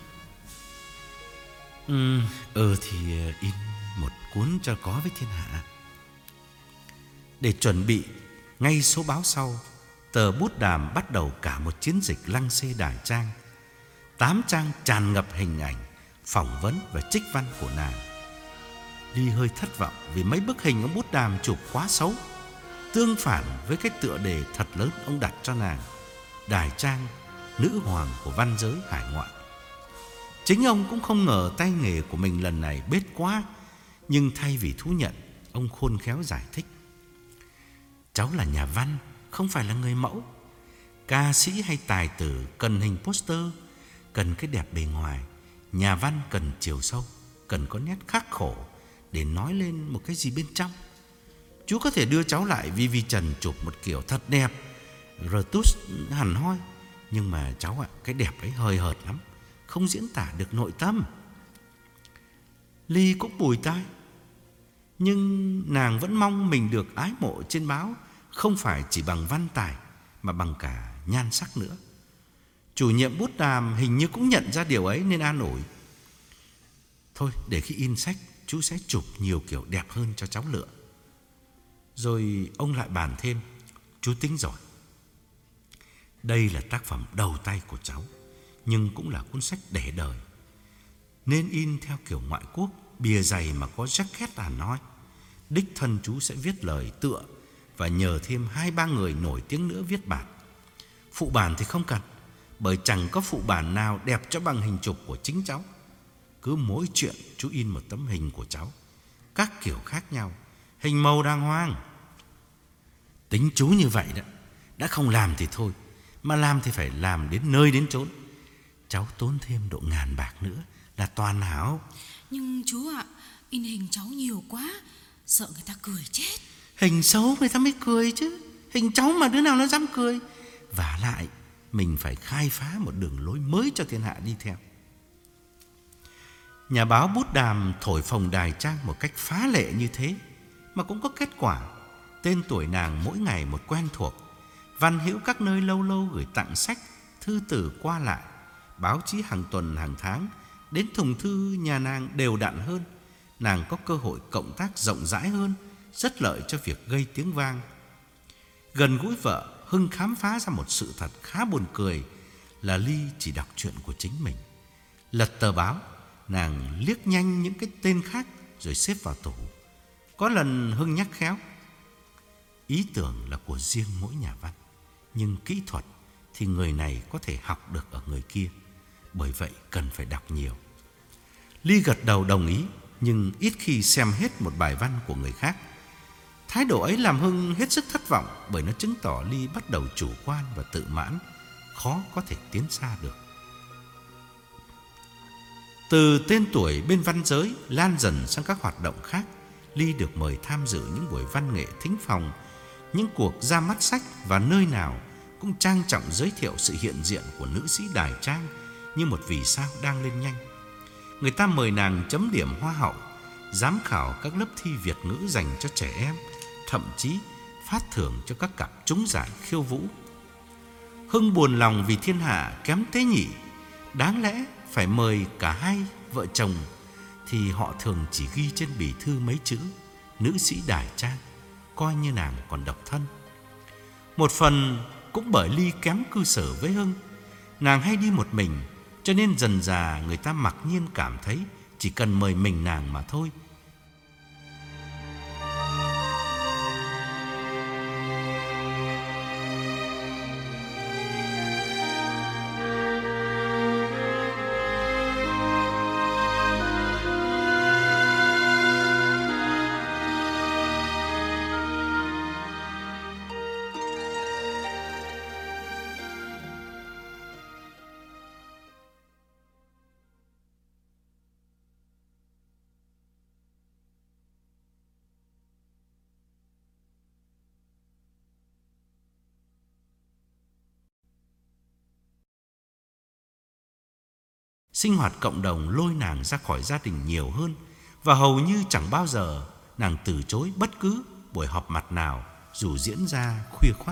[SPEAKER 1] Ừ, ừ thì in một cuốn cho có với thiên hạ. Để chuẩn bị ngay số báo sau, tờ Bút Đàm bắt đầu cả một chiến dịch lăng xê Đài Trang. Tám trang tràn ngập hình ảnh, phỏng vấn và trích văn của nàng. Ly hơi thất vọng vì mấy bức hình ông Bút Đàm chụp quá xấu, tương phản với cái tựa đề thật lớn ông đặt cho nàng: Đài Trang, nữ hoàng của văn giới hải ngoại. Chính ông cũng không ngờ tay nghề của mình lần này bết quá, nhưng thay vì thú nhận, ông khôn khéo giải thích: cháu là nhà văn, không phải là người mẫu. Ca sĩ hay tài tử cần hình poster, cần cái đẹp bề ngoài. Nhà văn cần chiều sâu, cần có nét khắc khổ để nói lên một cái gì bên trong. Chú có thể đưa cháu lại vi vi Trần chụp một kiểu thật đẹp, retouch hẳn hoi, nhưng mà cháu ạ, cái đẹp ấy hơi hợt lắm, không diễn tả được nội tâm. Ly cũng bùi tai, nhưng nàng vẫn mong mình được ái mộ trên báo, không phải chỉ bằng văn tài mà bằng cả nhan sắc nữa. Chủ nhiệm Bút Đàm hình như cũng nhận ra điều ấy nên an ủi: thôi để khi in sách, chú sẽ chụp nhiều kiểu đẹp hơn cho cháu lựa. Rồi ông lại bàn thêm: chú tính rồi, đây là tác phẩm đầu tay của cháu, nhưng cũng là cuốn sách để đời, nên in theo kiểu ngoại quốc, bìa dày mà có jacket hẳn hoi. Đích thân chú sẽ viết lời tựa và nhờ thêm hai ba người nổi tiếng nữa viết bản. Phụ bản thì không cần, bởi chẳng có phụ bản nào đẹp cho bằng hình chụp của chính cháu. Cứ mỗi chuyện chú in một tấm hình của cháu, các kiểu khác nhau, hình màu đàng hoàng. Tính chú như vậy đó, đã không làm thì thôi, mà làm thì phải làm đến nơi đến chốn. Cháu tốn thêm độ ngàn bạc nữa là toàn hảo.
[SPEAKER 2] Nhưng chú ạ, in hình cháu nhiều quá, sợ người ta cười chết.
[SPEAKER 1] Hình xấu người ta mới cười chứ, hình cháu mà đứa nào nó dám cười. Vả lại, mình phải khai phá một đường lối mới cho thiên hạ đi theo. Nhà báo Bút Đàm thổi phồng Đài Trang một cách phá lệ như thế mà cũng có kết quả. Tên tuổi nàng mỗi ngày một quen thuộc. Văn hữu các nơi lâu lâu gửi tặng sách, thư tử qua lại. Báo chí hàng tuần hàng tháng đến thùng thư nhà nàng đều đặn hơn. Nàng có cơ hội cộng tác rộng rãi hơn, rất lợi cho việc gây tiếng vang. Gần gũi vợ, Hưng khám phá ra một sự thật khá buồn cười là Ly chỉ đọc chuyện của chính mình. Lật tờ báo, nàng liếc nhanh những cái tên khác rồi xếp vào tủ. Có lần Hưng nhắc khéo: ý tưởng là của riêng mỗi nhà văn, nhưng kỹ thuật thì người này có thể học được ở người kia, bởi vậy cần phải đọc nhiều. Ly gật đầu đồng ý, nhưng ít khi xem hết một bài văn của người khác. Thái độ ấy làm Hưng hết sức thất vọng, bởi nó chứng tỏ Ly bắt đầu chủ quan và tự mãn, khó có thể tiến xa được. Từ tên tuổi bên văn giới lan dần sang các hoạt động khác, Ly được mời tham dự những buổi văn nghệ thính phòng, những cuộc ra mắt sách, và nơi nào cũng trang trọng giới thiệu sự hiện diện của nữ sĩ Đài Trang như một vì sao đang lên nhanh. Người ta mời nàng chấm điểm hoa hậu, giám khảo các lớp thi Việt ngữ dành cho trẻ em, thậm chí phát thưởng cho các cặp trúng giải khiêu vũ. Hưng buồn lòng vì thiên hạ kém tế nhị. Đáng lẽ phải mời cả hai vợ chồng, thì họ thường chỉ ghi trên bì thư mấy chữ nữ sĩ Đài Trang, coi như nàng còn độc thân. Một phần cũng bởi Ly kém cư xử với Hưng. Nàng hay đi một mình, cho nên dần dà người ta mặc nhiên cảm thấy chỉ cần mời mình nàng mà thôi. Sinh hoạt cộng đồng lôi nàng ra khỏi gia đình nhiều hơn, và hầu như chẳng bao giờ nàng từ chối bất cứ buổi họp mặt nào dù diễn ra khuya khoắt.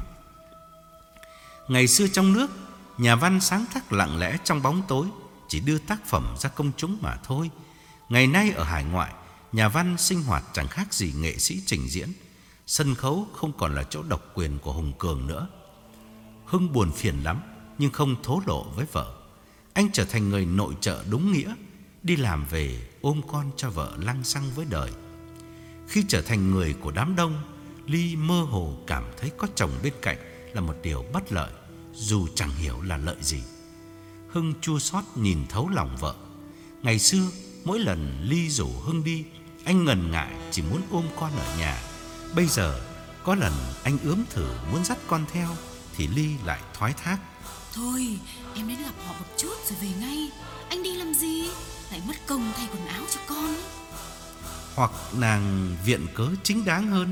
[SPEAKER 1] Ngày xưa trong nước, nhà văn sáng tác lặng lẽ trong bóng tối, chỉ đưa tác phẩm ra công chúng mà thôi. Ngày nay ở hải ngoại, nhà văn sinh hoạt chẳng khác gì nghệ sĩ trình diễn. Sân khấu không còn là chỗ độc quyền của Hùng Cường nữa. Hưng buồn phiền lắm, nhưng không thổ lộ với vợ. Anh trở thành người nội trợ đúng nghĩa, đi làm về ôm con cho vợ lăng xăng với đời. Khi trở thành người của đám đông, Ly mơ hồ cảm thấy có chồng bên cạnh là một điều bất lợi, dù chẳng hiểu là lợi gì. Hưng chua xót nhìn thấu lòng vợ. Ngày xưa, mỗi lần Ly rủ Hưng đi, anh ngần ngại chỉ muốn ôm con ở nhà. Bây giờ, có lần anh ướm thử muốn dắt con theo, thì Ly lại thoái thác.
[SPEAKER 2] Thôi, em đến gặp họ một chút rồi về ngay. Anh đi làm gì? Lại mất công thay quần áo cho con.
[SPEAKER 1] Hoặc nàng viện cớ chính đáng hơn.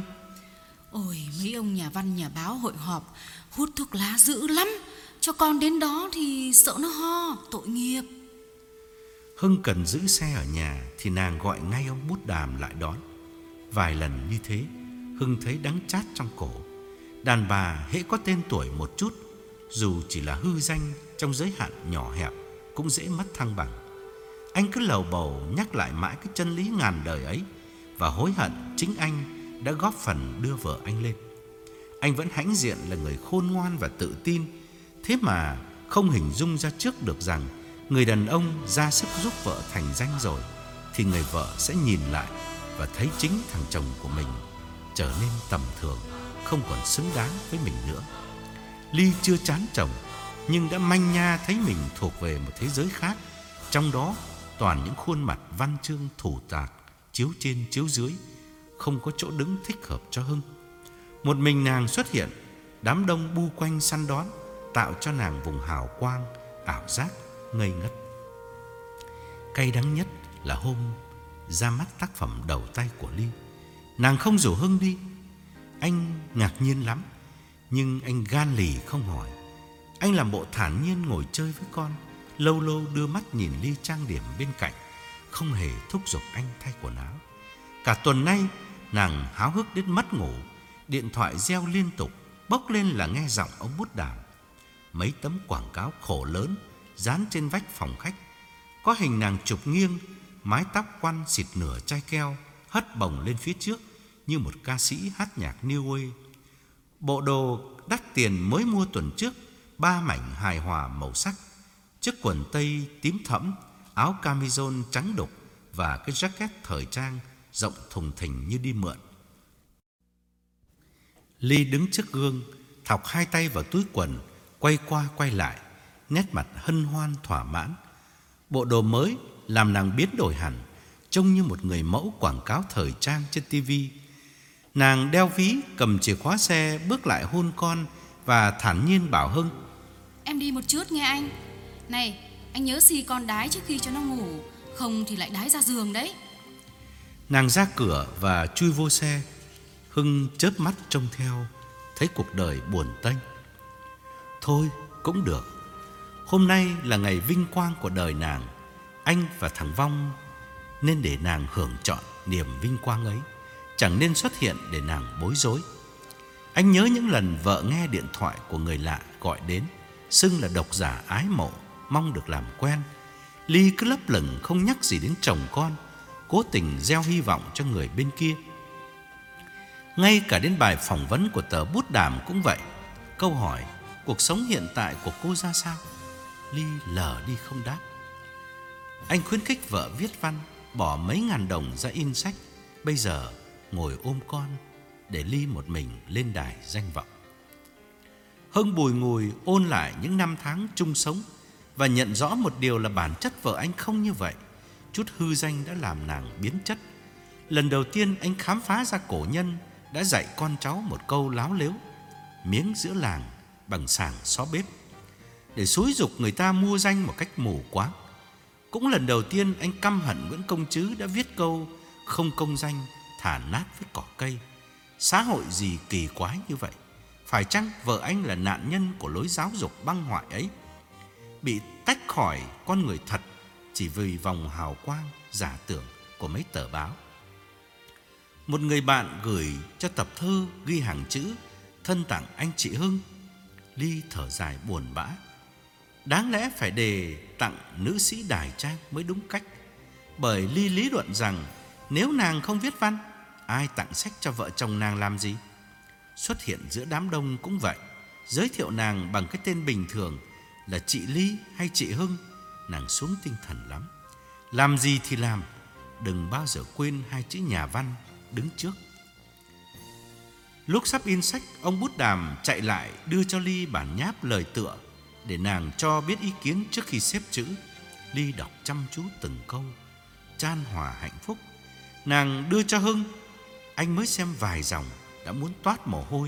[SPEAKER 2] Ôi, mấy ông nhà văn nhà báo hội họp hút thuốc lá dữ lắm. Cho con đến đó thì sợ nó ho, tội nghiệp.
[SPEAKER 1] Hưng cần giữ xe ở nhà thì nàng gọi ngay ông Bút Đàm lại đón. Vài lần như thế, Hưng thấy đắng chát trong cổ. Đàn bà hễ có tên tuổi một chút, dù chỉ là hư danh trong giới hạn nhỏ hẹp, cũng dễ mất thăng bằng. Anh cứ lầu bầu nhắc lại mãi cái chân lý ngàn đời ấy, và hối hận chính anh đã góp phần đưa vợ anh lên. Anh vẫn hãnh diện là người khôn ngoan và tự tin, thế mà không hình dung ra trước được rằng người đàn ông ra sức giúp vợ thành danh rồi, thì người vợ sẽ nhìn lại và thấy chính thằng chồng của mình trở nên tầm thường, không còn xứng đáng với mình nữa. Ly chưa chán chồng, nhưng đã manh nha thấy mình thuộc về một thế giới khác, trong đó toàn những khuôn mặt văn chương thủ tạc, chiếu trên chiếu dưới, không có chỗ đứng thích hợp cho Hưng. Một mình nàng xuất hiện, đám đông bu quanh săn đón, tạo cho nàng vùng hào quang, ảo giác, ngây ngất. Cay đắng nhất là hôm ra mắt tác phẩm đầu tay của Ly, nàng không rủ Hưng đi. Anh ngạc nhiên lắm, nhưng anh gan lì không hỏi. Anh làm bộ thản nhiên ngồi chơi với con, lâu lâu đưa mắt nhìn Ly trang điểm bên cạnh, không hề thúc giục anh thay quần áo. Cả tuần nay nàng háo hức đến mất ngủ, điện thoại reo liên tục, bốc lên là nghe giọng ông Bút Đàm. Mấy tấm quảng cáo khổ lớn dán trên vách phòng khách, có hình nàng chụp nghiêng, mái tóc quăn xịt nửa chai keo, hất bổng lên phía trước như một ca sĩ hát nhạc New Wave. Bộ đồ đắt tiền mới mua tuần trước, ba mảnh hài hòa màu sắc, chiếc quần tây tím thẫm, áo camisole trắng đục và cái jacket thời trang rộng thùng thình như đi mượn. Ly đứng trước gương, thọc hai tay vào túi quần, quay qua quay lại, nét mặt hân hoan thỏa mãn. Bộ đồ mới làm nàng biến đổi hẳn, trông như một người mẫu quảng cáo thời trang trên tivi. Nàng đeo ví, cầm chìa khóa xe, bước lại hôn con và thản nhiên bảo Hưng:
[SPEAKER 2] Em đi một chút nghe anh. Này, anh nhớ xì con đái trước khi cho nó ngủ, không thì lại đái ra giường đấy.
[SPEAKER 1] Nàng ra cửa và chui vô xe. Hưng chớp mắt trông theo, thấy cuộc đời buồn tênh. Thôi cũng được, hôm nay là ngày vinh quang của đời nàng. Anh và thằng Vong nên để nàng hưởng trọn niềm vinh quang ấy, chẳng nên xuất hiện để nàng bối rối. Anh nhớ những lần vợ nghe điện thoại của người lạ gọi đến, xưng là độc giả ái mộ, mong được làm quen. Ly cứ lấp lửng không nhắc gì đến chồng con, cố tình gieo hy vọng cho người bên kia. Ngay cả đến bài phỏng vấn của tờ Bút Đàm cũng vậy. Câu hỏi cuộc sống hiện tại của cô ra sao, Ly lờ đi không đáp. Anh khuyến khích vợ viết văn, bỏ mấy ngàn đồng ra in sách. Bây giờ ngồi ôm con, để Ly một mình lên đài danh vọng. Hưng bùi ngùi ôn lại những năm tháng chung sống, và nhận rõ một điều là bản chất vợ anh không như vậy. Chút hư danh đã làm nàng biến chất. Lần đầu tiên anh khám phá ra cổ nhân đã dạy con cháu một câu láo lếu: miếng giữa làng bằng sàng xó bếp, để xúi giục người ta mua danh một cách mù quáng. Cũng lần đầu tiên anh căm hận Nguyễn Công Trứ đã viết câu không công danh thả nát với cỏ cây. Xã hội gì kỳ quái như vậy? Phải chăng vợ anh là nạn nhân của lối giáo dục băng hoại ấy, bị tách khỏi con người thật chỉ vì vòng hào quang giả tưởng của mấy tờ báo. Một người bạn gửi cho tập thơ ghi hàng chữ thân tặng anh chị Hưng. Ly thở dài buồn bã. Đáng lẽ phải đề tặng nữ sĩ Đài Trang mới đúng cách, bởi Ly lý luận rằng nếu nàng không viết văn, ai tặng sách cho vợ chồng nàng làm gì? Xuất hiện giữa đám đông cũng vậy, giới thiệu nàng bằng cái tên bình thường là chị Ly hay chị Hưng, nàng xuống tinh thần lắm. Làm gì thì làm, đừng bao giờ quên hai chữ nhà văn đứng trước. Lúc sắp in sách, ông Bút Đàm chạy lại đưa cho Ly bản nháp lời tựa để nàng cho biết ý kiến trước khi xếp chữ. Ly đọc chăm chú từng câu, chan hòa hạnh phúc. Nàng đưa cho Hưng, anh mới xem vài dòng đã muốn toát mồ hôi.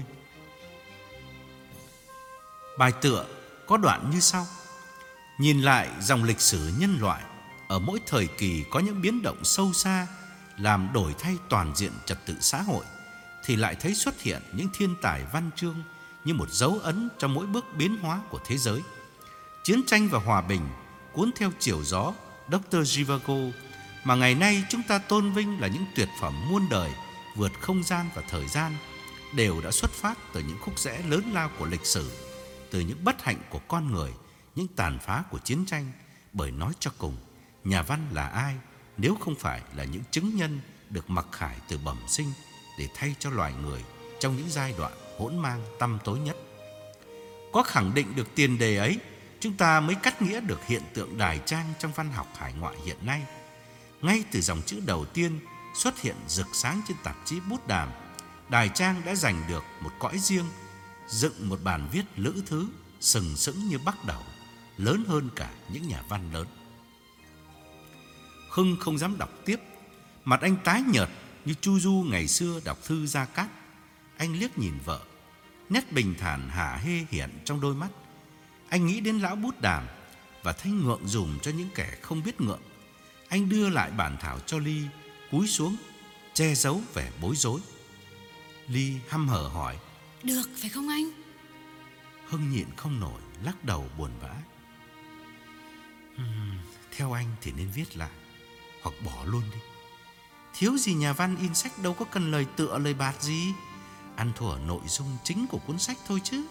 [SPEAKER 1] Bài tựa có đoạn như sau: nhìn lại dòng lịch sử nhân loại, ở mỗi thời kỳ có những biến động sâu xa làm đổi thay toàn diện trật tự xã hội, thì lại thấy xuất hiện những thiên tài văn chương như một dấu ấn trong mỗi bước biến hóa của thế giới. Chiến tranh và hòa bình cuốn theo chiều gió doctor Zhivago mà ngày nay chúng ta tôn vinh là những tuyệt phẩm muôn đời vượt không gian và thời gian, đều đã xuất phát từ những khúc rẽ lớn lao của lịch sử, từ những bất hạnh của con người, những tàn phá của chiến tranh. Bởi nói cho cùng, nhà văn là ai nếu không phải là những chứng nhân được mặc khải từ bẩm sinh để thay cho loài người trong những giai đoạn hỗn mang tăm tối nhất. Có khẳng định được tiền đề ấy, chúng ta mới cắt nghĩa được hiện tượng đài trang trong văn học hải ngoại hiện nay. Ngay từ dòng chữ đầu tiên xuất hiện rực sáng trên tạp chí Bút Đàm, đài trang đã giành được một cõi riêng, dựng một bàn viết lữ thứ sừng sững như bắc đầu, lớn hơn cả những nhà văn lớn. Hưng không dám đọc tiếp, mặt anh tái nhợt như Chu Du ngày xưa đọc thư Gia Cát. Anh liếc nhìn vợ, nét bình thản hả hê hiện trong đôi mắt. Anh nghĩ đến lão Bút Đàm và thấy ngượng dùm cho những kẻ không biết ngượng. Anh đưa lại bản thảo cho Ly, cúi xuống che giấu vẻ bối rối. Ly hăm hở hỏi:
[SPEAKER 2] được phải không anh?
[SPEAKER 1] Hưng nhịn không nổi, lắc đầu buồn bã. uhm, Theo anh thì nên viết lại hoặc bỏ luôn đi. Thiếu gì nhà văn in sách đâu có cần lời tựa lời bạt gì, ăn thua nội dung chính của cuốn sách thôi chứ.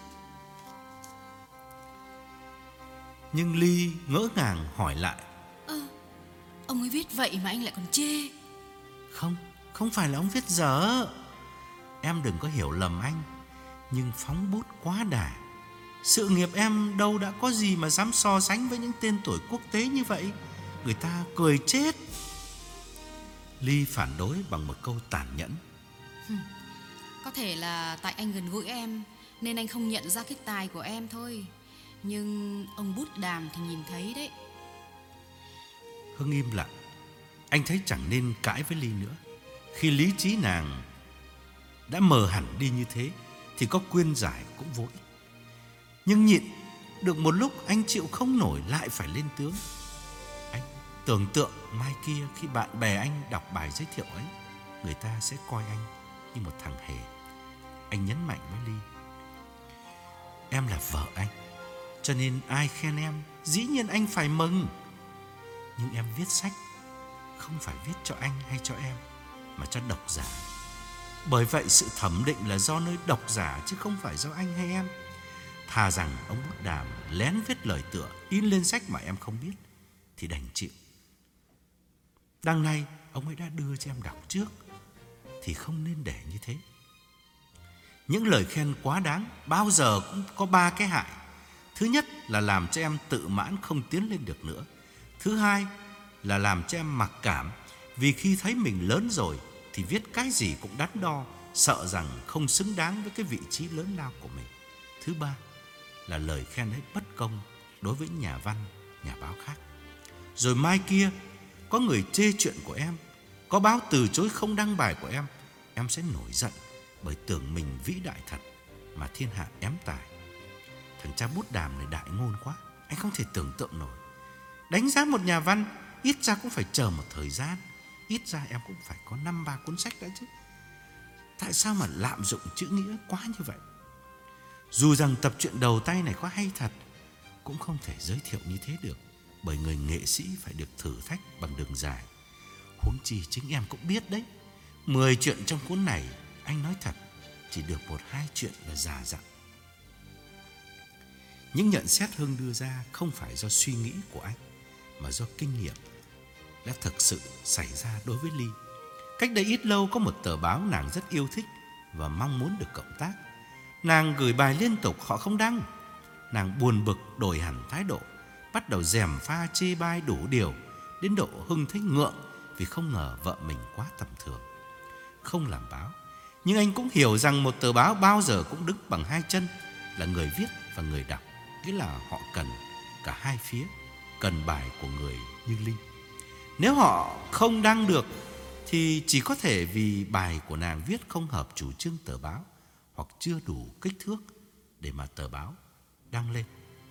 [SPEAKER 1] Nhưng Ly ngỡ ngàng hỏi lại:
[SPEAKER 2] Ơ, ông ấy viết vậy mà anh lại còn chê?
[SPEAKER 1] Không, không phải là ông viết dở. Em đừng có hiểu lầm anh, nhưng phóng bút quá đà. Sự nghiệp em đâu đã có gì mà dám so sánh với những tên tuổi quốc tế như vậy. Người ta cười chết. Ly phản đối bằng một câu tàn nhẫn:
[SPEAKER 2] Có thể là tại anh gần gũi em nên anh không nhận ra cái tài của em thôi, nhưng ông Bút Đàm thì nhìn thấy đấy.
[SPEAKER 1] Hưng im lặng. Anh thấy chẳng nên cãi với Ly nữa. Khi lý trí nàng đã mờ hẳn đi như thế thì có khuyên giải cũng vô ích. Nhưng nhịn được một lúc, anh chịu không nổi lại phải lên tiếng. Anh tưởng tượng mai kia khi bạn bè anh đọc bài giới thiệu ấy, người ta sẽ coi anh như một thằng hề. Anh nhấn mạnh với Ly: em là vợ anh, cho nên ai khen em dĩ nhiên anh phải mừng. Nhưng em viết sách không phải viết cho anh hay cho em, mà cho độc giả. Bởi vậy sự thẩm định là do nơi độc giả chứ không phải do anh hay em. Thà rằng ông Bút Đàm lén viết lời tựa in lên sách mà em không biết thì đành chịu. Đằng này ông ấy đã đưa cho em đọc trước thì không nên để như thế. Những lời khen quá đáng bao giờ cũng có ba cái hại. Thứ nhất là làm cho em tự mãn không tiến lên được nữa. Thứ hai là làm cho em mặc cảm, vì khi thấy mình lớn rồi thì viết cái gì cũng đắn đo, sợ rằng không xứng đáng với cái vị trí lớn lao của mình. Thứ ba là lời khen ấy bất công đối với nhà văn, nhà báo khác. Rồi mai kia có người chê chuyện của em, có báo từ chối không đăng bài của em, em sẽ nổi giận bởi tưởng mình vĩ đại thật mà thiên hạ ém tài. Thằng cha Bút Đàm này đại ngôn quá, anh không thể tưởng tượng nổi. Đánh giá một nhà văn ít ra cũng phải chờ một thời gian, ít ra em cũng phải có năm ba cuốn sách đã chứ. Tại sao mà lạm dụng chữ nghĩa quá như vậy? Dù rằng tập truyện đầu tay này có hay thật, cũng không thể giới thiệu như thế được, bởi người nghệ sĩ phải được thử thách bằng đường dài. Huống chi chính em cũng biết đấy, mười chuyện trong cuốn này, anh nói thật, chỉ được một hai chuyện là giả dặn. Những nhận xét Hưng đưa ra không phải do suy nghĩ của anh, mà do kinh nghiệm đã thực sự xảy ra đối với Ly. Cách đây ít lâu có một tờ báo nàng rất yêu thích và mong muốn được cộng tác. Nàng gửi bài liên tục họ không đăng. Nàng buồn bực đổi hẳn thái độ, bắt đầu gièm pha chê bai đủ điều, đến độ Hưng thấy ngượng vì không ngờ vợ mình quá tầm thường. Không làm báo, nhưng anh cũng hiểu rằng một tờ báo bao giờ cũng đứng bằng hai chân, là người viết và người đọc, nghĩa là họ cần cả hai phía, cần bài của người như Ly. Nếu họ không đăng được thì chỉ có thể vì bài của nàng viết không hợp chủ trương tờ báo, hoặc chưa đủ kích thước để mà tờ báo đăng lên.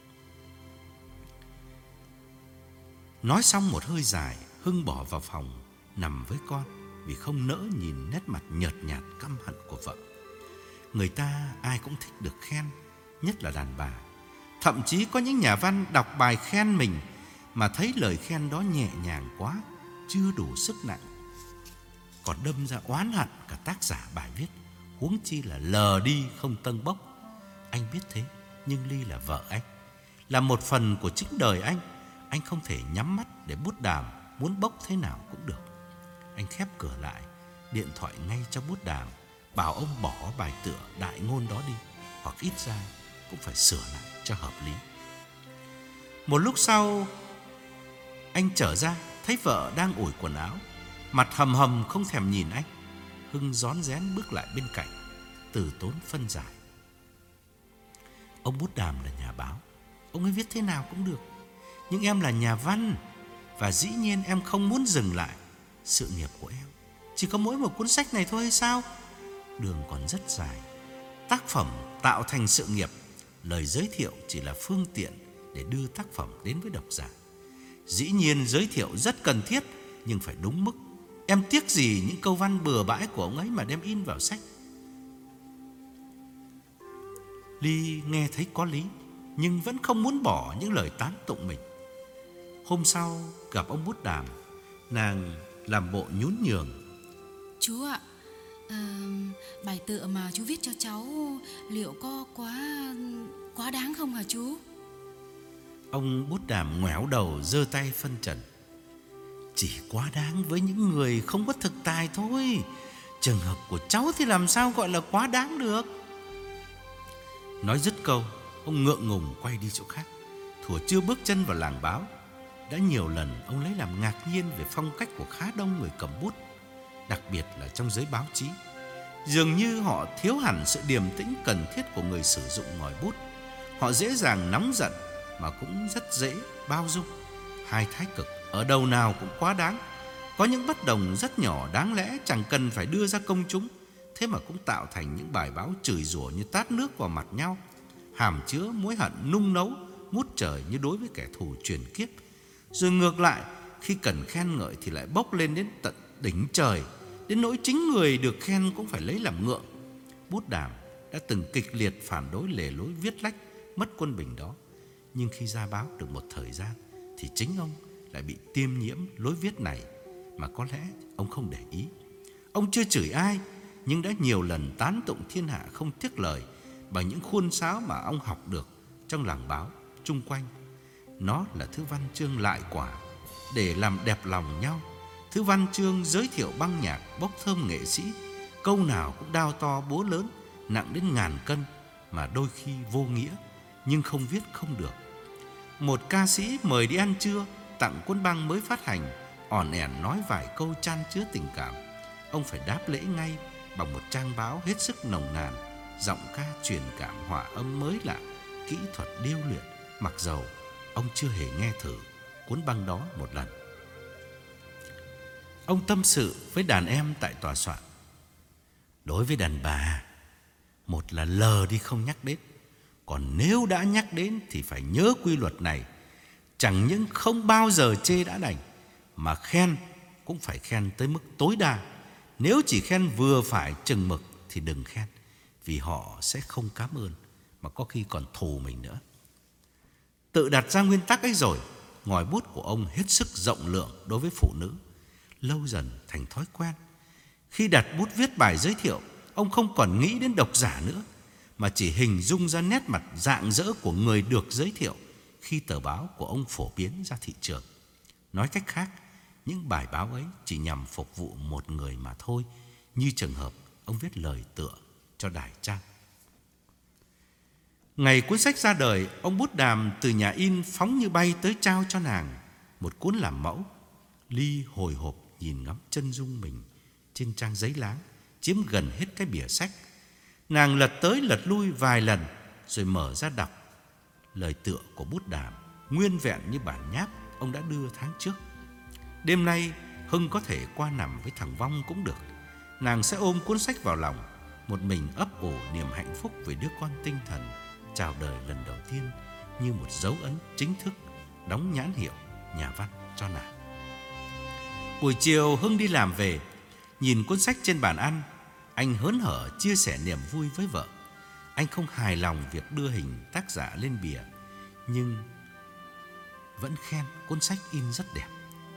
[SPEAKER 1] Nói xong một hơi dài, Hưng bỏ vào phòng nằm với con, vì không nỡ nhìn nét mặt nhợt nhạt căm hận của vợ. Người ta ai cũng thích được khen, nhất là đàn bà. Thậm chí có những nhà văn đọc bài khen mình mà thấy lời khen đó nhẹ nhàng quá, chưa đủ sức nặng, còn đâm ra oán hận cả tác giả bài viết, huống chi là lờ đi không tâng bốc. Anh biết thế, nhưng Ly là vợ anh, là một phần của chính đời anh. Anh không thể nhắm mắt để bút đàm muốn bốc thế nào cũng được. Anh khép cửa lại, điện thoại ngay cho bút đàm, bảo ông bỏ bài tựa đại ngôn đó đi, hoặc ít ra cũng phải sửa lại cho hợp lý. Một lúc sau, anh trở ra thấy vợ đang ủi quần áo, mặt hầm hầm không thèm nhìn anh. Hưng rón rén bước lại bên cạnh, từ tốn phân giải. Ông bút đàm là nhà báo, ông ấy viết thế nào cũng được, nhưng em là nhà văn, và dĩ nhiên em không muốn dừng lại sự nghiệp của em chỉ có mỗi một cuốn sách này thôi hay sao? Đường còn rất dài. Tác phẩm tạo thành sự nghiệp, lời giới thiệu chỉ là phương tiện để đưa tác phẩm đến với độc giả. Dĩ nhiên giới thiệu rất cần thiết, nhưng phải đúng mức. Em tiếc gì những câu văn bừa bãi của ông ấy mà đem in vào sách? Ly nghe thấy có lý, nhưng vẫn không muốn bỏ những lời tán tụng mình. Hôm sau gặp ông bút đàm, nàng làm bộ nhún nhường.
[SPEAKER 2] Chú ạ, à, bài tựa mà chú viết cho cháu liệu có quá quá đáng không hả chú?
[SPEAKER 1] Ông bút đàm ngoẻo đầu giơ tay phân trần. Chỉ quá đáng với những người không có thực tài thôi. Trường hợp của cháu thì làm sao gọi là quá đáng được? Nói dứt câu, ông ngượng ngùng quay đi chỗ khác. Thuở chưa bước chân vào làng báo, đã nhiều lần ông lấy làm ngạc nhiên về phong cách của khá đông người cầm bút, đặc biệt là trong giới báo chí. Dường như họ thiếu hẳn sự điềm tĩnh cần thiết của người sử dụng ngòi bút. Họ dễ dàng nóng giận mà cũng rất dễ bao dung. Hai thái cực ở đầu nào cũng quá đáng. Có những bất đồng rất nhỏ đáng lẽ chẳng cần phải đưa ra công chúng, thế mà cũng tạo thành những bài báo chửi rủa như tát nước vào mặt nhau, hàm chứa mối hận nung nấu ngút trời như đối với kẻ thù truyền kiếp. Rồi ngược lại, khi cần khen ngợi thì lại bốc lên đến tận đỉnh trời, đến nỗi chính người được khen cũng phải lấy làm ngượng. Bút đàm đã từng kịch liệt phản đối lề lối viết lách mất quân bình đó, nhưng khi ra báo được một thời gian thì chính ông lại bị tiêm nhiễm lối viết này, mà có lẽ ông không để ý. Ông chưa chửi ai, nhưng đã nhiều lần tán tụng thiên hạ không tiếc lời bằng những khuôn sáo mà ông học được trong làng báo chung quanh. Nó là thứ văn chương lại quả để làm đẹp lòng nhau, thứ văn chương giới thiệu băng nhạc bốc thơm nghệ sĩ, câu nào cũng đao to búa lớn, nặng đến ngàn cân, mà đôi khi vô nghĩa, nhưng không viết không được. Một ca sĩ mời đi ăn trưa, tặng cuốn băng mới phát hành, ỏn ẻn nói vài câu chan chứa tình cảm, ông phải đáp lễ ngay bằng một trang báo hết sức nồng nàn, giọng ca truyền cảm, hòa âm mới lạ, kỹ thuật điêu luyện, mặc dầu ông chưa hề nghe thử cuốn băng đó một lần. Ông tâm sự với đàn em tại tòa soạn. Đối với đàn bà, một là lờ đi không nhắc đến, còn nếu đã nhắc đến thì phải nhớ quy luật này. Chẳng những không bao giờ chê đã đành, mà khen cũng phải khen tới mức tối đa. Nếu chỉ khen vừa phải chừng mực thì đừng khen, vì họ sẽ không cảm ơn, mà có khi còn thù mình nữa. Tự đặt ra nguyên tắc ấy rồi, ngòi bút của ông hết sức rộng lượng đối với phụ nữ, lâu dần thành thói quen. Khi đặt bút viết bài giới thiệu, ông không còn nghĩ đến độc giả nữa, mà chỉ hình dung ra nét mặt rạng rỡ của người được giới thiệu khi tờ báo của ông phổ biến ra thị trường. Nói cách khác, những bài báo ấy chỉ nhằm phục vụ một người mà thôi, như trường hợp ông viết lời tựa cho Đài Trang. Ngày cuốn sách ra đời, ông Bút Đàm từ nhà in phóng như bay tới trao cho nàng một cuốn làm mẫu. Ly hồi hộp nhìn ngắm chân dung mình trên trang giấy láng chiếm gần hết cái bìa sách. Nàng lật tới lật lui vài lần rồi mở ra đọc lời tựa của Bút Đàm, nguyên vẹn như bản nháp ông đã đưa tháng trước. Đêm nay Hưng có thể qua nằm với thằng Vong cũng được. Nàng sẽ ôm cuốn sách vào lòng, một mình ấp ủ niềm hạnh phúc về đứa con tinh thần chào đời lần đầu tiên, như một dấu ấn chính thức đóng nhãn hiệu nhà văn cho nàng. Buổi chiều Hưng đi làm về, nhìn cuốn sách trên bàn ăn, anh hớn hở chia sẻ niềm vui với vợ. Anh không hài lòng việc đưa hình tác giả lên bìa, nhưng vẫn khen cuốn sách in rất đẹp.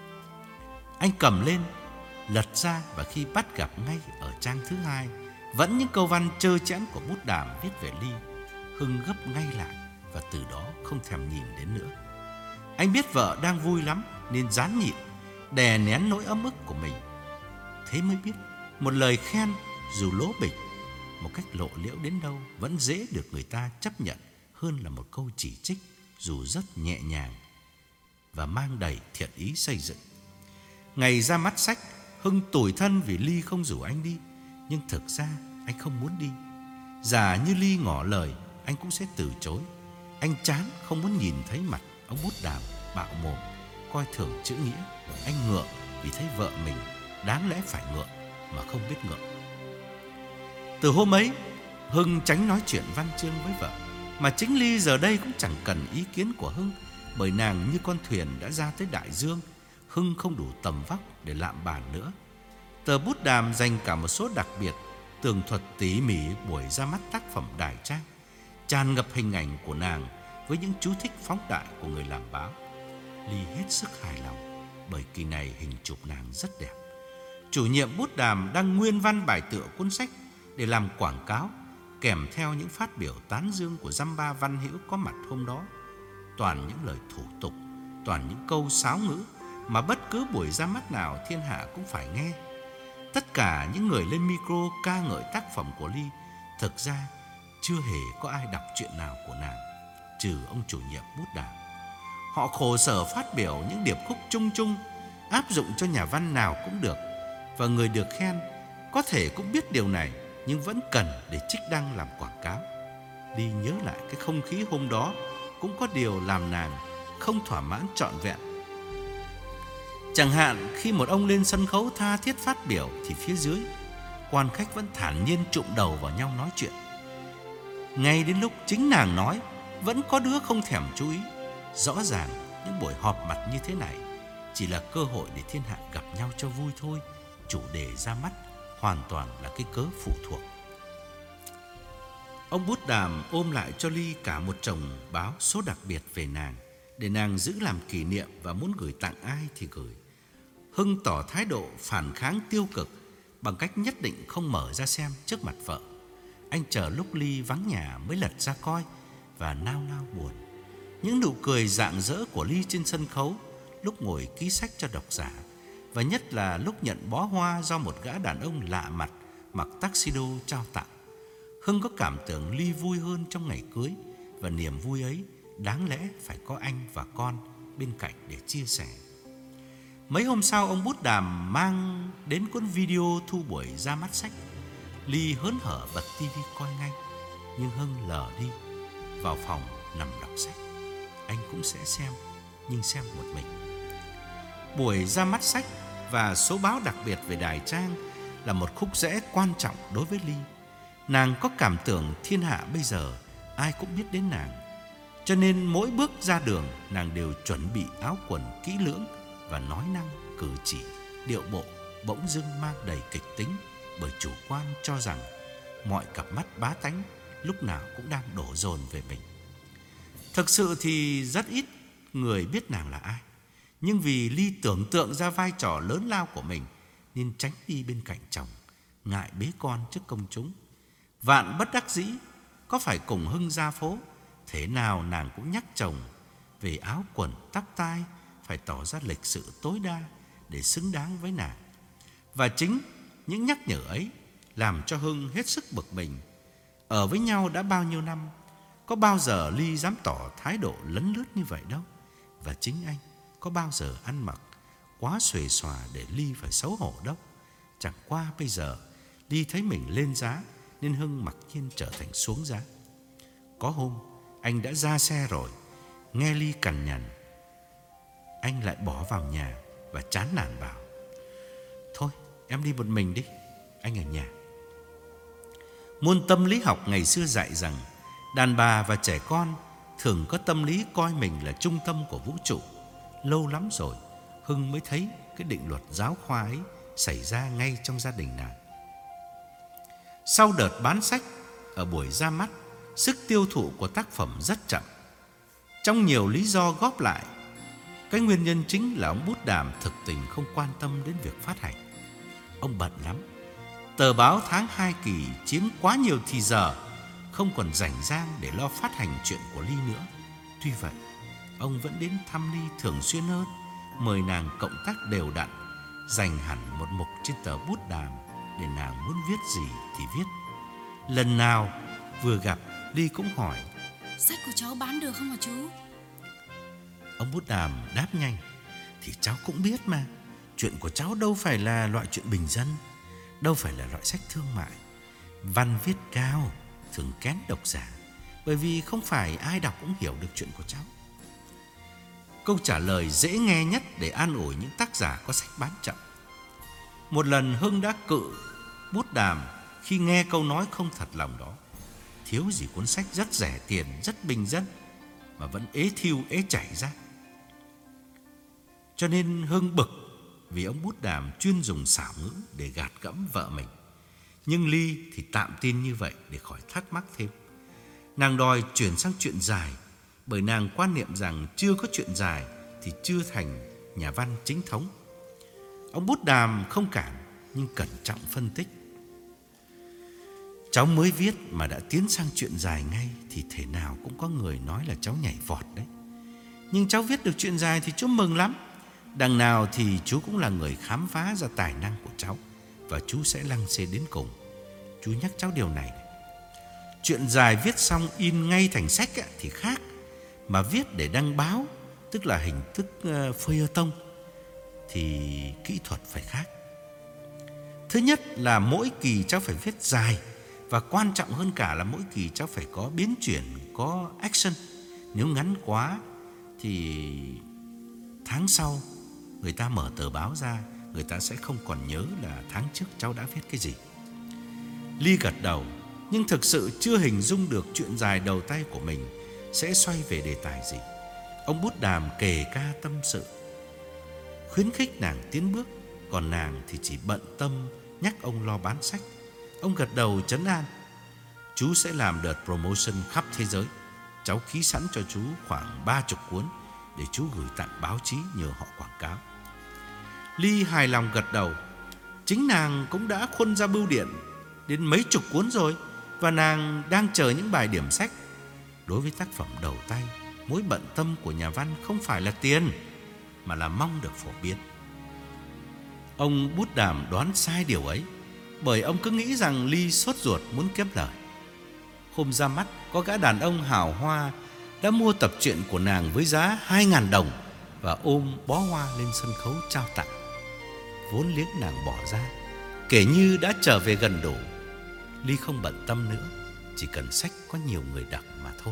[SPEAKER 1] Anh cầm lên, lật ra, và khi bắt gặp ngay ở trang thứ hai vẫn những câu văn trơ trẽn của Bút Đàm viết về Ly, Hưng gấp ngay lại và từ đó không thèm nhìn đến nữa. Anh biết vợ đang vui lắm nên ráng nhịn, đè nén nỗi ấm ức của mình. Thế mới biết một lời khen dù lố bịch, một cách lộ liễu đến đâu, vẫn dễ được người ta chấp nhận hơn là một câu chỉ trích dù rất nhẹ nhàng và mang đầy thiện ý xây dựng. Ngày ra mắt sách, Hưng tủi thân vì Ly không rủ anh đi, nhưng thực ra anh không muốn đi. Giả như Ly ngỏ lời, anh cũng sẽ từ chối. Anh chán không muốn nhìn thấy mặt ông Bút Đàm bạo mồm, coi thường chữ nghĩa. Anh ngượng vì thấy vợ mình đáng lẽ phải ngượng mà không biết ngượng. Từ hôm ấy, Hưng tránh nói chuyện văn chương với vợ, mà chính Ly giờ đây cũng chẳng cần ý kiến của Hưng, bởi nàng như con thuyền đã ra tới đại dương. Hưng không đủ tầm vóc để lạm bàn nữa. Tờ Bút Đàm dành cả một số đặc biệt, tường thuật tỉ mỉ buổi ra mắt tác phẩm Đài Trang, tràn ngập hình ảnh của nàng với những chú thích phóng đại của người làm báo. Ly hết sức hài lòng, bởi kỳ này hình chụp nàng rất đẹp. Chủ nhiệm Bút Đàm đang nguyên văn bài tựa cuốn sách để làm quảng cáo, kèm theo những phát biểu tán dương của dăm ba văn hữu có mặt hôm đó. Toàn những lời thủ tục, toàn những câu sáo ngữ mà bất cứ buổi ra mắt nào thiên hạ cũng phải nghe. Tất cả những người lên micro ca ngợi tác phẩm của Ly, thực ra chưa hề có ai đọc chuyện nào của nàng, trừ ông chủ nhiệm Bút Đàm. Họ khổ sở phát biểu những điệp khúc chung chung, áp dụng cho nhà văn nào cũng được, và người được khen có thể cũng biết điều này, nhưng vẫn cần để trích đăng làm quảng cáo. Ly nhớ lại cái không khí hôm đó, cũng có điều làm nàng không thỏa mãn trọn vẹn. Chẳng hạn khi một ông lên sân khấu tha thiết phát biểu, thì phía dưới quan khách vẫn thản nhiên chụm đầu vào nhau nói chuyện. Ngay đến lúc chính nàng nói, vẫn có đứa không thèm chú ý. Rõ ràng những buổi họp mặt như thế này chỉ là cơ hội để thiên hạ gặp nhau cho vui thôi. Chủ đề ra mắt hoàn toàn là cái cớ phụ thuộc. Ông Bút Đàm ôm lại cho Ly cả một chồng báo số đặc biệt về nàng, để nàng giữ làm kỷ niệm và muốn gửi tặng ai thì gửi. Hưng tỏ thái độ phản kháng tiêu cực bằng cách nhất định không mở ra xem trước mặt vợ. Anh chờ lúc Ly vắng nhà mới lật ra coi, và nao nao buồn. Những nụ cười rạng rỡ của Ly trên sân khấu, lúc ngồi ký sách cho độc giả, và nhất là lúc nhận bó hoa do một gã đàn ông lạ mặt mặc tuxedo trao tặng. Hưng có cảm tưởng Ly vui hơn trong ngày cưới, và niềm vui ấy đáng lẽ phải có anh và con bên cạnh để chia sẻ. Mấy hôm sau, ông Bút Đàm mang đến cuốn video thu buổi ra mắt sách. Ly hớn hở bật tivi coi ngay, nhưng Hưng lờ đi, vào phòng nằm đọc sách. Anh cũng sẽ xem, nhưng xem một mình. Buổi ra mắt sách và số báo đặc biệt về Đài Trang là một khúc rẽ quan trọng đối với Ly. Nàng có cảm tưởng thiên hạ bây giờ ai cũng biết đến nàng, cho nên mỗi bước ra đường nàng đều chuẩn bị áo quần kỹ lưỡng, và nói năng, cử chỉ, điệu bộ bỗng dưng mang đầy kịch tính, bởi chủ quan cho rằng mọi cặp mắt bá tánh lúc nào cũng đang đổ dồn về mình. Thực sự thì rất ít người biết nàng là ai. Nhưng vì Ly tưởng tượng ra vai trò lớn lao của mình nên tránh đi bên cạnh chồng, ngại bế con trước công chúng. Vạn bất đắc dĩ, có phải cùng Hưng ra phố, thế nào nàng cũng nhắc chồng về áo quần tóc tai, phải tỏ ra lịch sự tối đa để xứng đáng với nàng. Và chính những nhắc nhở ấy làm cho Hưng hết sức bực mình. Ở với nhau đã bao nhiêu năm, có bao giờ Ly dám tỏ thái độ lấn lướt như vậy đâu. Và chính anh có bao giờ ăn mặc quá xuề xòa để Ly phải xấu hổ đâu. Chẳng qua bây giờ Ly thấy mình lên giá nên Hưng mặc nhiên trở thành xuống giá. Có hôm anh đã ra xe rồi, nghe Ly cằn nhằn, anh lại bỏ vào nhà và chán nản bảo: thôi em đi một mình đi, anh ở nhà. Môn tâm lý học ngày xưa dạy rằng đàn bà và trẻ con thường có tâm lý coi mình là trung tâm của vũ trụ. Lâu lắm rồi Hưng mới thấy cái định luật giáo khoa ấy xảy ra ngay trong gia đình nàng. Sau đợt bán sách, ở buổi ra mắt, sức tiêu thụ của tác phẩm rất chậm. Trong nhiều lý do góp lại, cái nguyên nhân chính là ông Bút Đàm thực tình không quan tâm đến việc phát hành. Ông bận lắm, tờ báo tháng hai kỳ chiếm quá nhiều thì giờ, không còn rảnh rang để lo phát hành chuyện của Ly nữa. Tuy vậy, ông vẫn đến thăm Ly thường xuyên hơn, mời nàng cộng tác đều đặn, dành hẳn một mục trên tờ Bút Đàm để nàng muốn viết gì thì viết. Lần nào vừa gặp, Ly cũng hỏi:
[SPEAKER 2] sách của cháu bán được không hả chú?
[SPEAKER 1] Ông Bút Đàm đáp nhanh: thì cháu cũng biết mà, chuyện của cháu đâu phải là loại chuyện bình dân, đâu phải là loại sách thương mại. Văn viết cao, thường kén độc giả, bởi vì không phải ai đọc cũng hiểu được chuyện của cháu. Câu trả lời dễ nghe nhất để an ủi những tác giả có sách bán chậm. Một lần Hưng đã cự Bút Đàm khi nghe câu nói không thật lòng đó. Thiếu gì cuốn sách rất rẻ tiền, rất bình dân mà vẫn ế thiu ế chảy ra. Cho nên Hưng bực vì ông Bút Đàm chuyên dùng xảo ngữ để gạt gẫm vợ mình. Nhưng Ly thì tạm tin như vậy để khỏi thắc mắc thêm. Nàng đòi chuyển sang chuyện dài, bởi nàng quan niệm rằng chưa có chuyện dài thì chưa thành nhà văn chính thống. Ông Bút Đàm không cản, nhưng cẩn trọng phân tích: cháu mới viết mà đã tiến sang chuyện dài ngay thì thể nào cũng có người nói là cháu nhảy vọt đấy. Nhưng cháu viết được chuyện dài thì chú mừng lắm. Đằng nào thì chú cũng là người khám phá ra tài năng của cháu, và chú sẽ lăng xê đến cùng. Chú nhắc cháu điều này đấy. Chuyện dài viết xong in ngay thành sách ấy, thì khác. Mà viết để đăng báo, tức là hình thức uh, feuilleton, thì kỹ thuật phải khác. Thứ nhất là mỗi kỳ cháu phải viết dài, và quan trọng hơn cả là mỗi kỳ cháu phải có biến chuyển, có action. Nếu ngắn quá thì tháng sau người ta mở tờ báo ra, người ta sẽ không còn nhớ là tháng trước cháu đã viết cái gì. Ly gật đầu, nhưng thực sự chưa hình dung được chuyện dài đầu tay của mình sẽ xoay về đề tài gì. Ông Bút Đàm kề ca tâm sự, khuyến khích nàng tiến bước, còn nàng thì chỉ bận tâm nhắc ông lo bán sách. Ông gật đầu trấn an: chú sẽ làm đợt promotion khắp thế giới. Cháu ký sẵn cho chú khoảng ba chục cuốn để chú gửi tặng báo chí nhờ họ quảng cáo. Ly hài lòng gật đầu. Chính nàng cũng đã khuân ra bưu điện đến mấy chục cuốn rồi, và nàng đang chờ những bài điểm sách. Đối với tác phẩm đầu tay, mối bận tâm của nhà văn không phải là tiền, mà là mong được phổ biến. Ông Bút Đàm đoán sai điều ấy, bởi ông cứ nghĩ rằng Ly sốt ruột muốn kiếm lời. Hôm ra mắt, có gã đàn ông hào hoa đã mua tập truyện của nàng với giá hai ngàn đồng và ôm bó hoa lên sân khấu trao tặng. Vốn liếng nàng bỏ ra, kể như đã trở về gần đủ. Ly không bận tâm nữa, chỉ cần sách có nhiều người đọc mà thôi.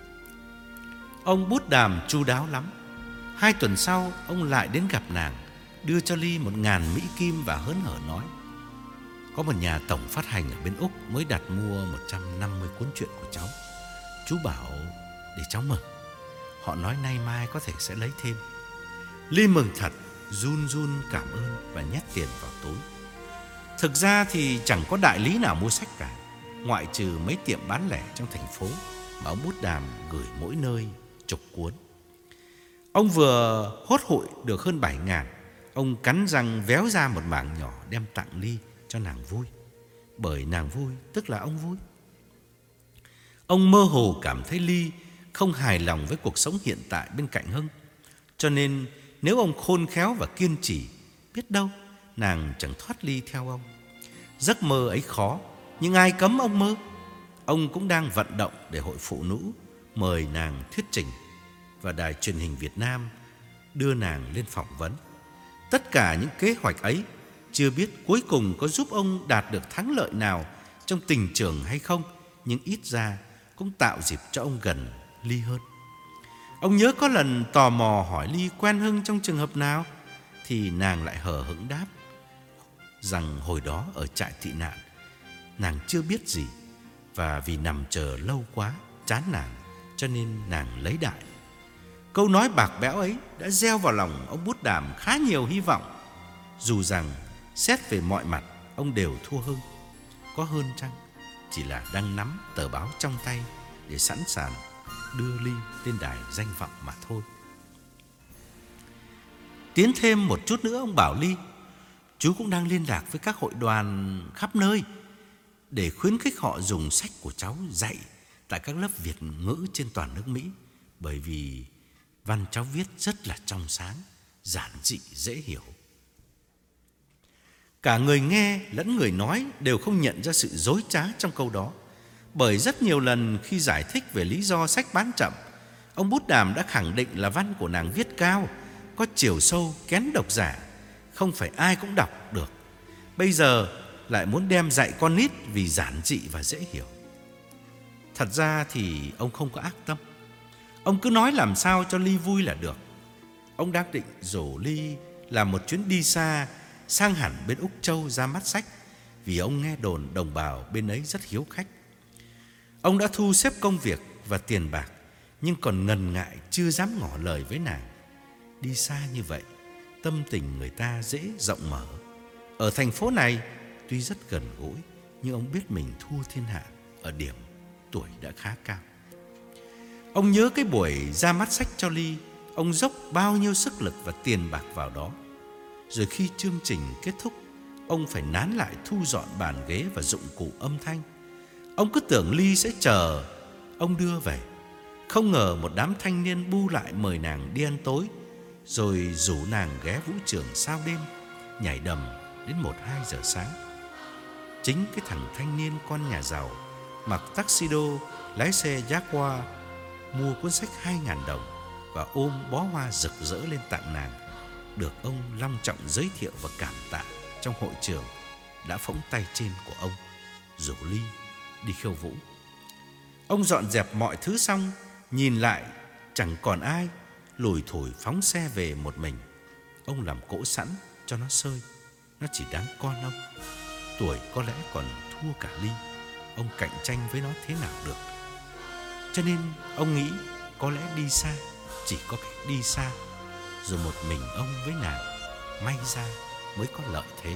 [SPEAKER 1] Ông Bút Đàm chu đáo lắm. Hai tuần sau, ông lại đến gặp nàng, đưa cho Ly một ngàn Mỹ Kim và hớn hở nói: có một nhà tổng phát hành ở bên Úc mới đặt mua một trăm năm mươi cuốn truyện của cháu. Chú bảo để cháu mừng. Họ nói nay mai có thể sẽ lấy thêm. Ly mừng thật, run run cảm ơn và nhét tiền vào túi. Thực ra thì chẳng có đại lý nào mua sách cả, ngoại trừ mấy tiệm bán lẻ trong thành phố mà ông Bút Đàm gửi mỗi nơi chục cuốn. Ông vừa hốt hụi được hơn bảy ngàn. Ông cắn răng véo ra một mảng nhỏ đem tặng Ly cho nàng vui. Bởi nàng vui tức là ông vui. Ông mơ hồ cảm thấy Ly không hài lòng với cuộc sống hiện tại bên cạnh Hưng. Cho nên nếu ông khôn khéo và kiên trì, biết đâu nàng chẳng thoát ly theo ông. Giấc mơ ấy khó, nhưng ai cấm ông mơ. Ông cũng đang vận động để Hội Phụ Nữ mời nàng thuyết trình, và đài truyền hình Việt Nam đưa nàng lên phỏng vấn. Tất cả những kế hoạch ấy chưa biết cuối cùng có giúp ông đạt được thắng lợi nào trong tình trường hay không, nhưng ít ra cũng tạo dịp cho ông gần Ly hơn. Ông nhớ có lần tò mò hỏi Ly quen Hưng trong trường hợp nào, thì nàng lại hờ hững đáp rằng hồi đó ở trại tị nạn nàng chưa biết gì, và vì nằm chờ lâu quá chán nàng, cho nên nàng lấy đại. Câu nói bạc bẽo ấy đã gieo vào lòng ông Bút Đàm khá nhiều hy vọng, dù rằng xét về mọi mặt ông đều thua Hưng. Có hơn chăng chỉ là đang nắm tờ báo trong tay để sẵn sàng đưa Ly lên đài danh vọng mà thôi. Tiến thêm một chút nữa, ông bảo Ly chú cũng đang liên lạc với các hội đoàn khắp nơi để khuyến khích họ dùng sách của cháu dạy tại các lớp Việt ngữ trên toàn nước Mỹ, bởi vì văn cháu viết rất là trong sáng, giản dị, dễ hiểu. Cả người nghe lẫn người nói đều không nhận ra sự dối trá trong câu đó, bởi rất nhiều lần khi giải thích về lý do sách bán chậm, ông Bút Đàm đã khẳng định là văn của nàng viết cao, có chiều sâu, kén độc giả, không phải ai cũng đọc được. Bây giờ lại muốn đem dạy con nít vì giản dị và dễ hiểu. Thật ra thì ông không có ác tâm. Ông cứ nói làm sao cho Ly vui là được. Ông đang định rủ Ly làm một chuyến đi xa, sang hẳn bên Úc Châu ra mắt sách, vì ông nghe đồn đồng bào bên ấy rất hiếu khách. Ông đã thu xếp công việc và tiền bạc, nhưng còn ngần ngại chưa dám ngỏ lời với nàng. Đi xa như vậy, tâm tình người ta dễ rộng mở. Ở thành phố này tuy rất gần gũi, nhưng ông biết mình thua thiên hạ ở điểm tuổi đã khá cao. Ông nhớ cái buổi ra mắt sách cho Ly, ông dốc bao nhiêu sức lực và tiền bạc vào đó. Rồi khi chương trình kết thúc, ông phải nán lại thu dọn bàn ghế và dụng cụ âm thanh. Ông cứ tưởng Ly sẽ chờ ông đưa về. Không ngờ một đám thanh niên bu lại mời nàng đi ăn tối, rồi rủ nàng ghé vũ trường sao đêm, nhảy đầm đến một hai giờ sáng. Chính cái thằng thanh niên con nhà giàu, mặc tuxedo, lái xe Jaguar, mua cuốn sách hai ngàn đồng và ôm bó hoa rực rỡ lên tặng nàng, được ông long trọng giới thiệu và cảm tạ trong hội trường, đã phỗng tay trên của ông, rủ Ly đi khiêu vũ. Ông dọn dẹp mọi thứ xong, nhìn lại chẳng còn ai, lủi thủi phóng xe về một mình. Ông làm cỗ sẵn cho nó sơi, nó chỉ đáng con ông. Tuổi có lẽ còn thua cả Ly, ông cạnh tranh với nó thế nào được. Cho nên ông nghĩ có lẽ đi xa, chỉ có cách đi xa, rồi một mình ông với nàng, may ra mới có lợi thế.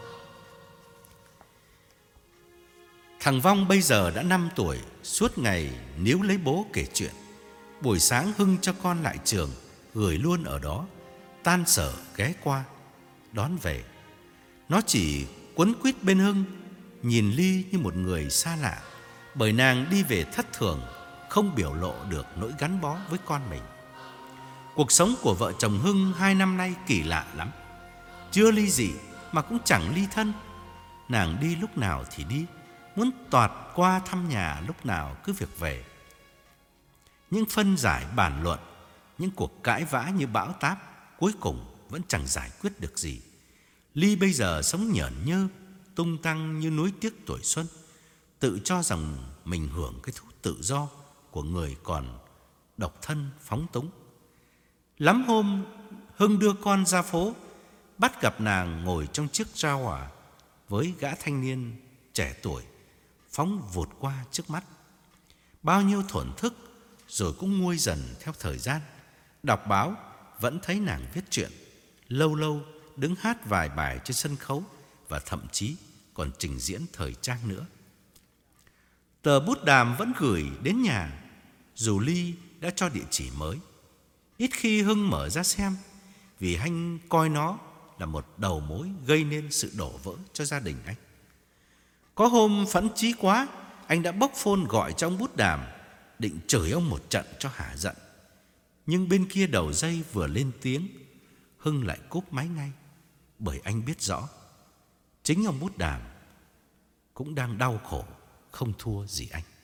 [SPEAKER 1] Thằng Vong bây giờ đã năm tuổi, suốt ngày níu lấy bố kể chuyện. Buổi sáng Hưng cho con lại trường, gửi luôn ở đó, tan sở ghé qua đón về. Nó chỉ quấn quýt bên Hưng, nhìn Ly như một người xa lạ, bởi nàng đi về thất thường, không biểu lộ được nỗi gắn bó với con mình. Cuộc sống của vợ chồng Hưng hai năm nay kỳ lạ lắm. Chưa ly dị mà cũng chẳng ly thân. Nàng đi lúc nào thì đi, muốn toạt qua thăm nhà lúc nào cứ việc về. Những phân giải bàn luận, những cuộc cãi vã như bão táp, cuối cùng vẫn chẳng giải quyết được gì. Ly bây giờ sống nhởn nhơ, tung tăng như núi tiếc tuổi xuân, tự cho rằng mình hưởng cái thú tự do của người còn độc thân phóng túng. Lắm hôm Hưng đưa con ra phố, bắt gặp nàng ngồi trong chiếc Jaguar với gã thanh niên trẻ tuổi phóng vụt qua trước mắt. Bao nhiêu thổn thức rồi cũng nguôi dần theo thời gian. Đọc báo vẫn thấy nàng viết truyện, lâu lâu đứng hát vài bài trên sân khấu, và thậm chí còn trình diễn thời trang nữa. Tờ Bút Đàm vẫn gửi đến nhà, dù Ly đã cho địa chỉ mới. Ít khi Hưng mở ra xem, vì anh coi nó là một đầu mối gây nên sự đổ vỡ cho gia đình anh. Có hôm phẫn chí quá, anh đã bốc phone gọi cho ông Bút Đàm, định chửi ông một trận cho hả giận. Nhưng bên kia đầu dây vừa lên tiếng, Hưng lại cúp máy ngay, bởi anh biết rõ chính ông Bút Đàm cũng đang đau khổ không thua gì anh.